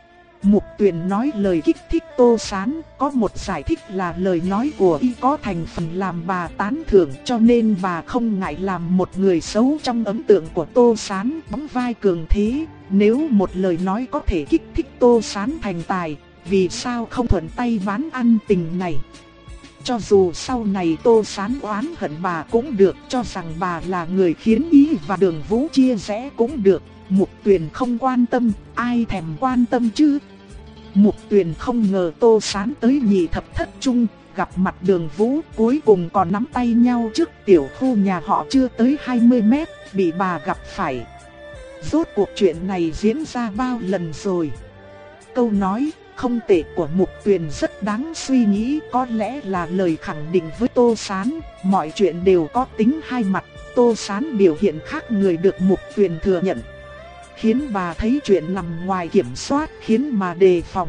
Mục Tuyền nói lời kích thích Tô Sán, có một giải thích là lời nói của y có thành phần làm bà tán thưởng, cho nên bà không ngại làm một người xấu trong ấn tượng của Tô Sán, bóng vai cường thế. Nếu một lời nói có thể kích thích Tô Sán thành tài, vì sao không thuận tay bán ăn tình này? Cho dù sau này Tô Sán oán hận bà cũng được, cho rằng bà là người khiến y và Đường Vũ chia rẽ cũng được. Mục Tuyền không quan tâm, ai thèm quan tâm chứ? Mục Tuyền không ngờ Tô Sán tới nhị thập thất trung, gặp mặt Đường Vũ, cuối cùng còn nắm tay nhau trước tiểu khu nhà họ chưa tới hai mươi mét, bị bà gặp phải. Rốt cuộc chuyện này diễn ra bao lần rồi? Câu nói không tệ của Mục Tuyền rất đáng suy nghĩ, có lẽ là lời khẳng định với Tô Sán, mọi chuyện đều có tính hai mặt. Tô Sán biểu hiện khác người được Mục Tuyền thừa nhận, khiến bà thấy chuyện nằm ngoài kiểm soát, khiến mà đề phòng.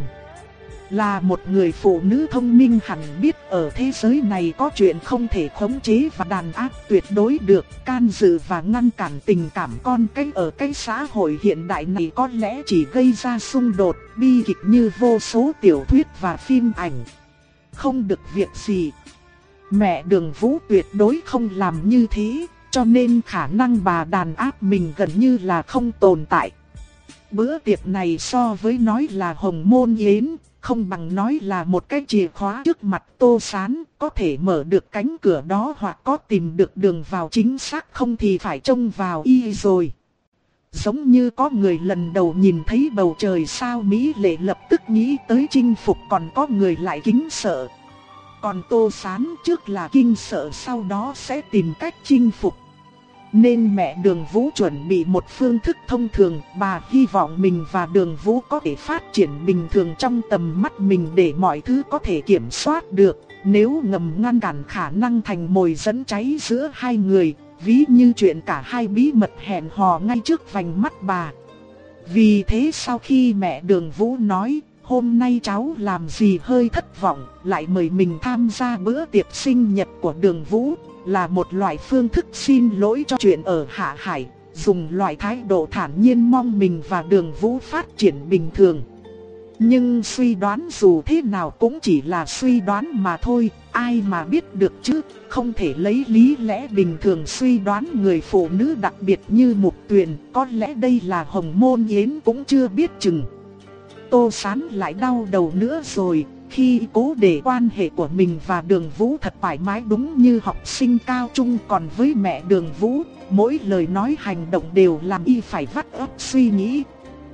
Là một người phụ nữ thông minh hẳn biết ở thế giới này có chuyện không thể khống chế và đàn áp tuyệt đối được, can dự và ngăn cản tình cảm con cái ở cái xã hội hiện đại này có lẽ chỉ gây ra xung đột, bi kịch như vô số tiểu thuyết và phim ảnh. Không được việc gì. Mẹ Đường Vũ tuyệt đối không làm như thế, cho nên khả năng bà đàn áp mình gần như là không tồn tại. Bữa tiệc này so với nói là hồng môn yến, không bằng nói là một cái chìa khóa trước mặt Tô Sán, có thể mở được cánh cửa đó hoặc có tìm được đường vào chính xác, không thì phải trông vào y rồi. Giống như có người lần đầu nhìn thấy bầu trời sao mỹ lệ lập tức nghĩ tới chinh phục, còn có người lại kính sợ. Còn Tô Sán trước là kinh sợ, sau đó sẽ tìm cách chinh phục. Nên mẹ Đường Vũ chuẩn bị một phương thức thông thường, bà hy vọng mình và Đường Vũ có thể phát triển bình thường trong tầm mắt mình để mọi thứ có thể kiểm soát được. Nếu ngầm ngăn cản khả năng thành mồi dẫn cháy giữa hai người, ví như chuyện cả hai bí mật hẹn hò ngay trước vành mắt bà. Vì thế sau khi mẹ Đường Vũ nói hôm nay cháu làm gì hơi thất vọng, lại mời mình tham gia bữa tiệc sinh nhật của Đường Vũ, là một loại phương thức xin lỗi cho chuyện ở Hạ Hải, dùng loại thái độ thản nhiên mong mình và Đường Vũ phát triển bình thường. Nhưng suy đoán dù thế nào cũng chỉ là suy đoán mà thôi, ai mà biết được chứ, không thể lấy lý lẽ bình thường suy đoán người phụ nữ đặc biệt như Mục Tuyền, có lẽ đây là hồng môn yến cũng chưa biết chừng. Tô Sán lại đau đầu nữa rồi, khi cố để quan hệ của mình và Đường Vũ thật thoải mái đúng như học sinh cao trung, còn với mẹ Đường Vũ, mỗi lời nói hành động đều làm y phải vắt óc suy nghĩ.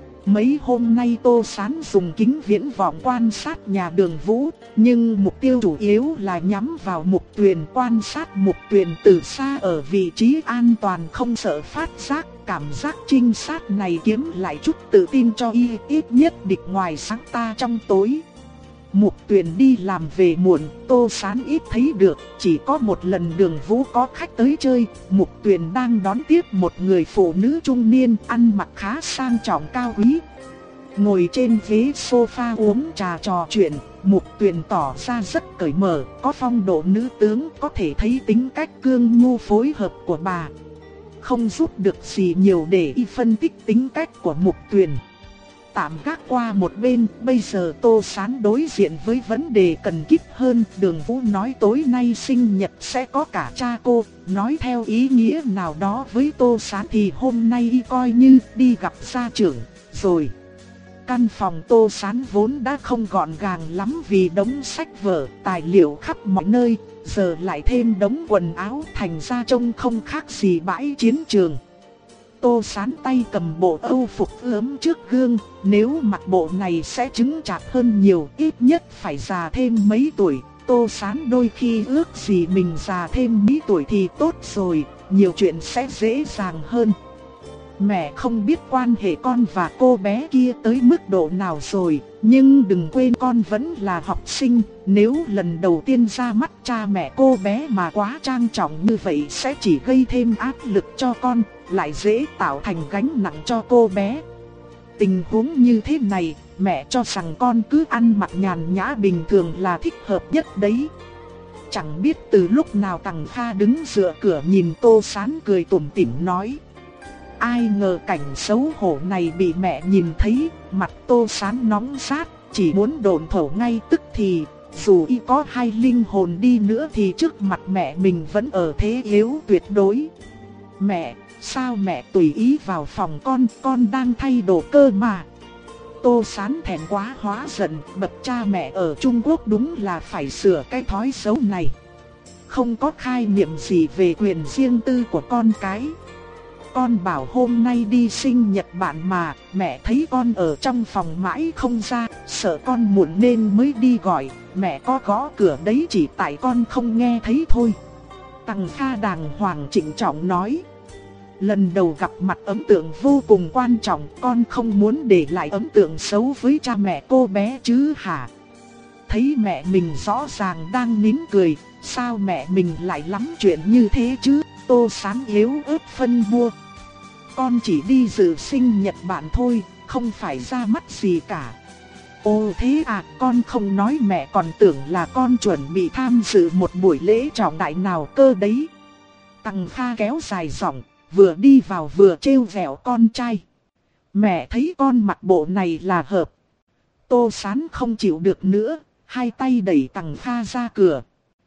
Mấy hôm nay Tô Sán dùng kính viễn vọng quan sát nhà Đường Vũ, nhưng mục tiêu chủ yếu là nhắm vào Mục Tuyền, quan sát Mục Tuyền từ xa ở vị trí an toàn không sợ phát giác. Cảm giác trinh sát này kiếm lại chút tự tin cho y, ít nhất địch ngoài sáng ta trong tối. Mục Tuyền đi làm về muộn, Tô Sán ít thấy được, chỉ có một lần Đường Vũ có khách tới chơi, Mục Tuyền đang đón tiếp một người phụ nữ trung niên ăn mặc khá sang trọng cao quý. Ngồi trên ghế sofa uống trà trò chuyện, Mục Tuyền tỏ ra rất cởi mở, có phong độ nữ tướng, có thể thấy tính cách cương nhu phối hợp của bà. Không giúp được gì nhiều để y phân tích tính cách của Mục Tuyền. Tạm gác qua một bên, bây giờ Tô Sán đối diện với vấn đề cần kíp hơn. Đường Vũ nói tối nay sinh nhật sẽ có cả cha cô, nói theo ý nghĩa nào đó với Tô Sán thì hôm nay y coi như đi gặp gia trưởng rồi. Căn phòng Tô Sán vốn đã không gọn gàng lắm vì đống sách vở, tài liệu khắp mọi nơi, giờ lại thêm đống quần áo, thành ra trông không khác gì bãi chiến trường. Tô Sán tay cầm bộ âu phục ướm trước gương, nếu mặc bộ này sẽ chứng chạc hơn nhiều, ít nhất phải già thêm mấy tuổi. Tô Sán đôi khi ước gì mình già thêm mấy tuổi thì tốt rồi, nhiều chuyện sẽ dễ dàng hơn. Mẹ không biết quan hệ con và cô bé kia tới mức độ nào rồi, nhưng đừng quên con vẫn là học sinh, nếu lần đầu tiên ra mắt cha mẹ cô bé mà quá trang trọng như vậy sẽ chỉ gây thêm áp lực cho con, lại dễ tạo thành gánh nặng cho cô bé. Tình huống như thế này, mẹ cho rằng con cứ ăn mặc nhàn nhã bình thường là thích hợp nhất đấy. Chẳng biết từ lúc nào Tằng Kha đứng dựa cửa nhìn Tô Sán cười tủm tỉm nói. Ai ngờ cảnh xấu hổ này bị mẹ nhìn thấy, mặt Tô Sán nóng rát, chỉ muốn độn thổ ngay tức thì. Dù y có hai linh hồn đi nữa thì trước mặt mẹ mình vẫn ở thế yếu tuyệt đối. Mẹ, sao mẹ tùy ý vào phòng con, con đang thay đồ cơ mà. Tô Sán thẹn quá hóa giận, bậc cha mẹ ở Trung Quốc đúng là phải sửa cái thói xấu này. Không có khai niệm gì về quyền riêng tư của con cái. Con bảo hôm nay đi sinh nhật bạn mà, mẹ thấy con ở trong phòng mãi không ra, sợ con muộn nên mới đi gọi, mẹ có gõ cửa đấy chỉ tại con không nghe thấy thôi. Tằng Kha đàng hoàng trịnh trọng nói. Lần đầu gặp mặt ấn tượng vô cùng quan trọng, con không muốn để lại ấn tượng xấu với cha mẹ cô bé chứ hả? Thấy mẹ mình rõ ràng đang nín cười, sao mẹ mình lại lắm chuyện như thế chứ? Tô Sán yếu ớt phân bua. Con chỉ đi dự sinh nhật bạn thôi, không phải ra mắt gì cả. Ồ thế à, con không nói mẹ còn tưởng là con chuẩn bị tham dự một buổi lễ trọng đại nào cơ đấy. Tằng Kha kéo dài giọng, vừa đi vào vừa trêu vẹo con trai. Mẹ thấy con mặc bộ này là hợp. Tô Sán không chịu được nữa, hai tay đẩy Tằng Kha ra cửa.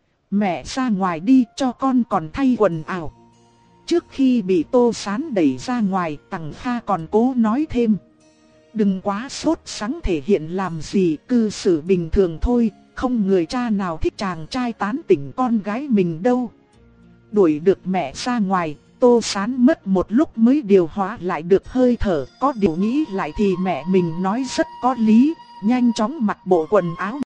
Mẹ ra ngoài đi cho con còn thay quần áo. Trước khi bị Tô Sán đẩy ra ngoài, Tằng Kha còn cố nói thêm. Đừng quá sốt sắng thể hiện làm gì, cư xử bình thường thôi, không người cha nào thích chàng trai tán tỉnh con gái mình đâu. Đuổi được mẹ ra ngoài, Tô Sán mất một lúc mới điều hóa lại được hơi thở, có điều nghĩ lại thì mẹ mình nói rất có lý, nhanh chóng mặc bộ quần áo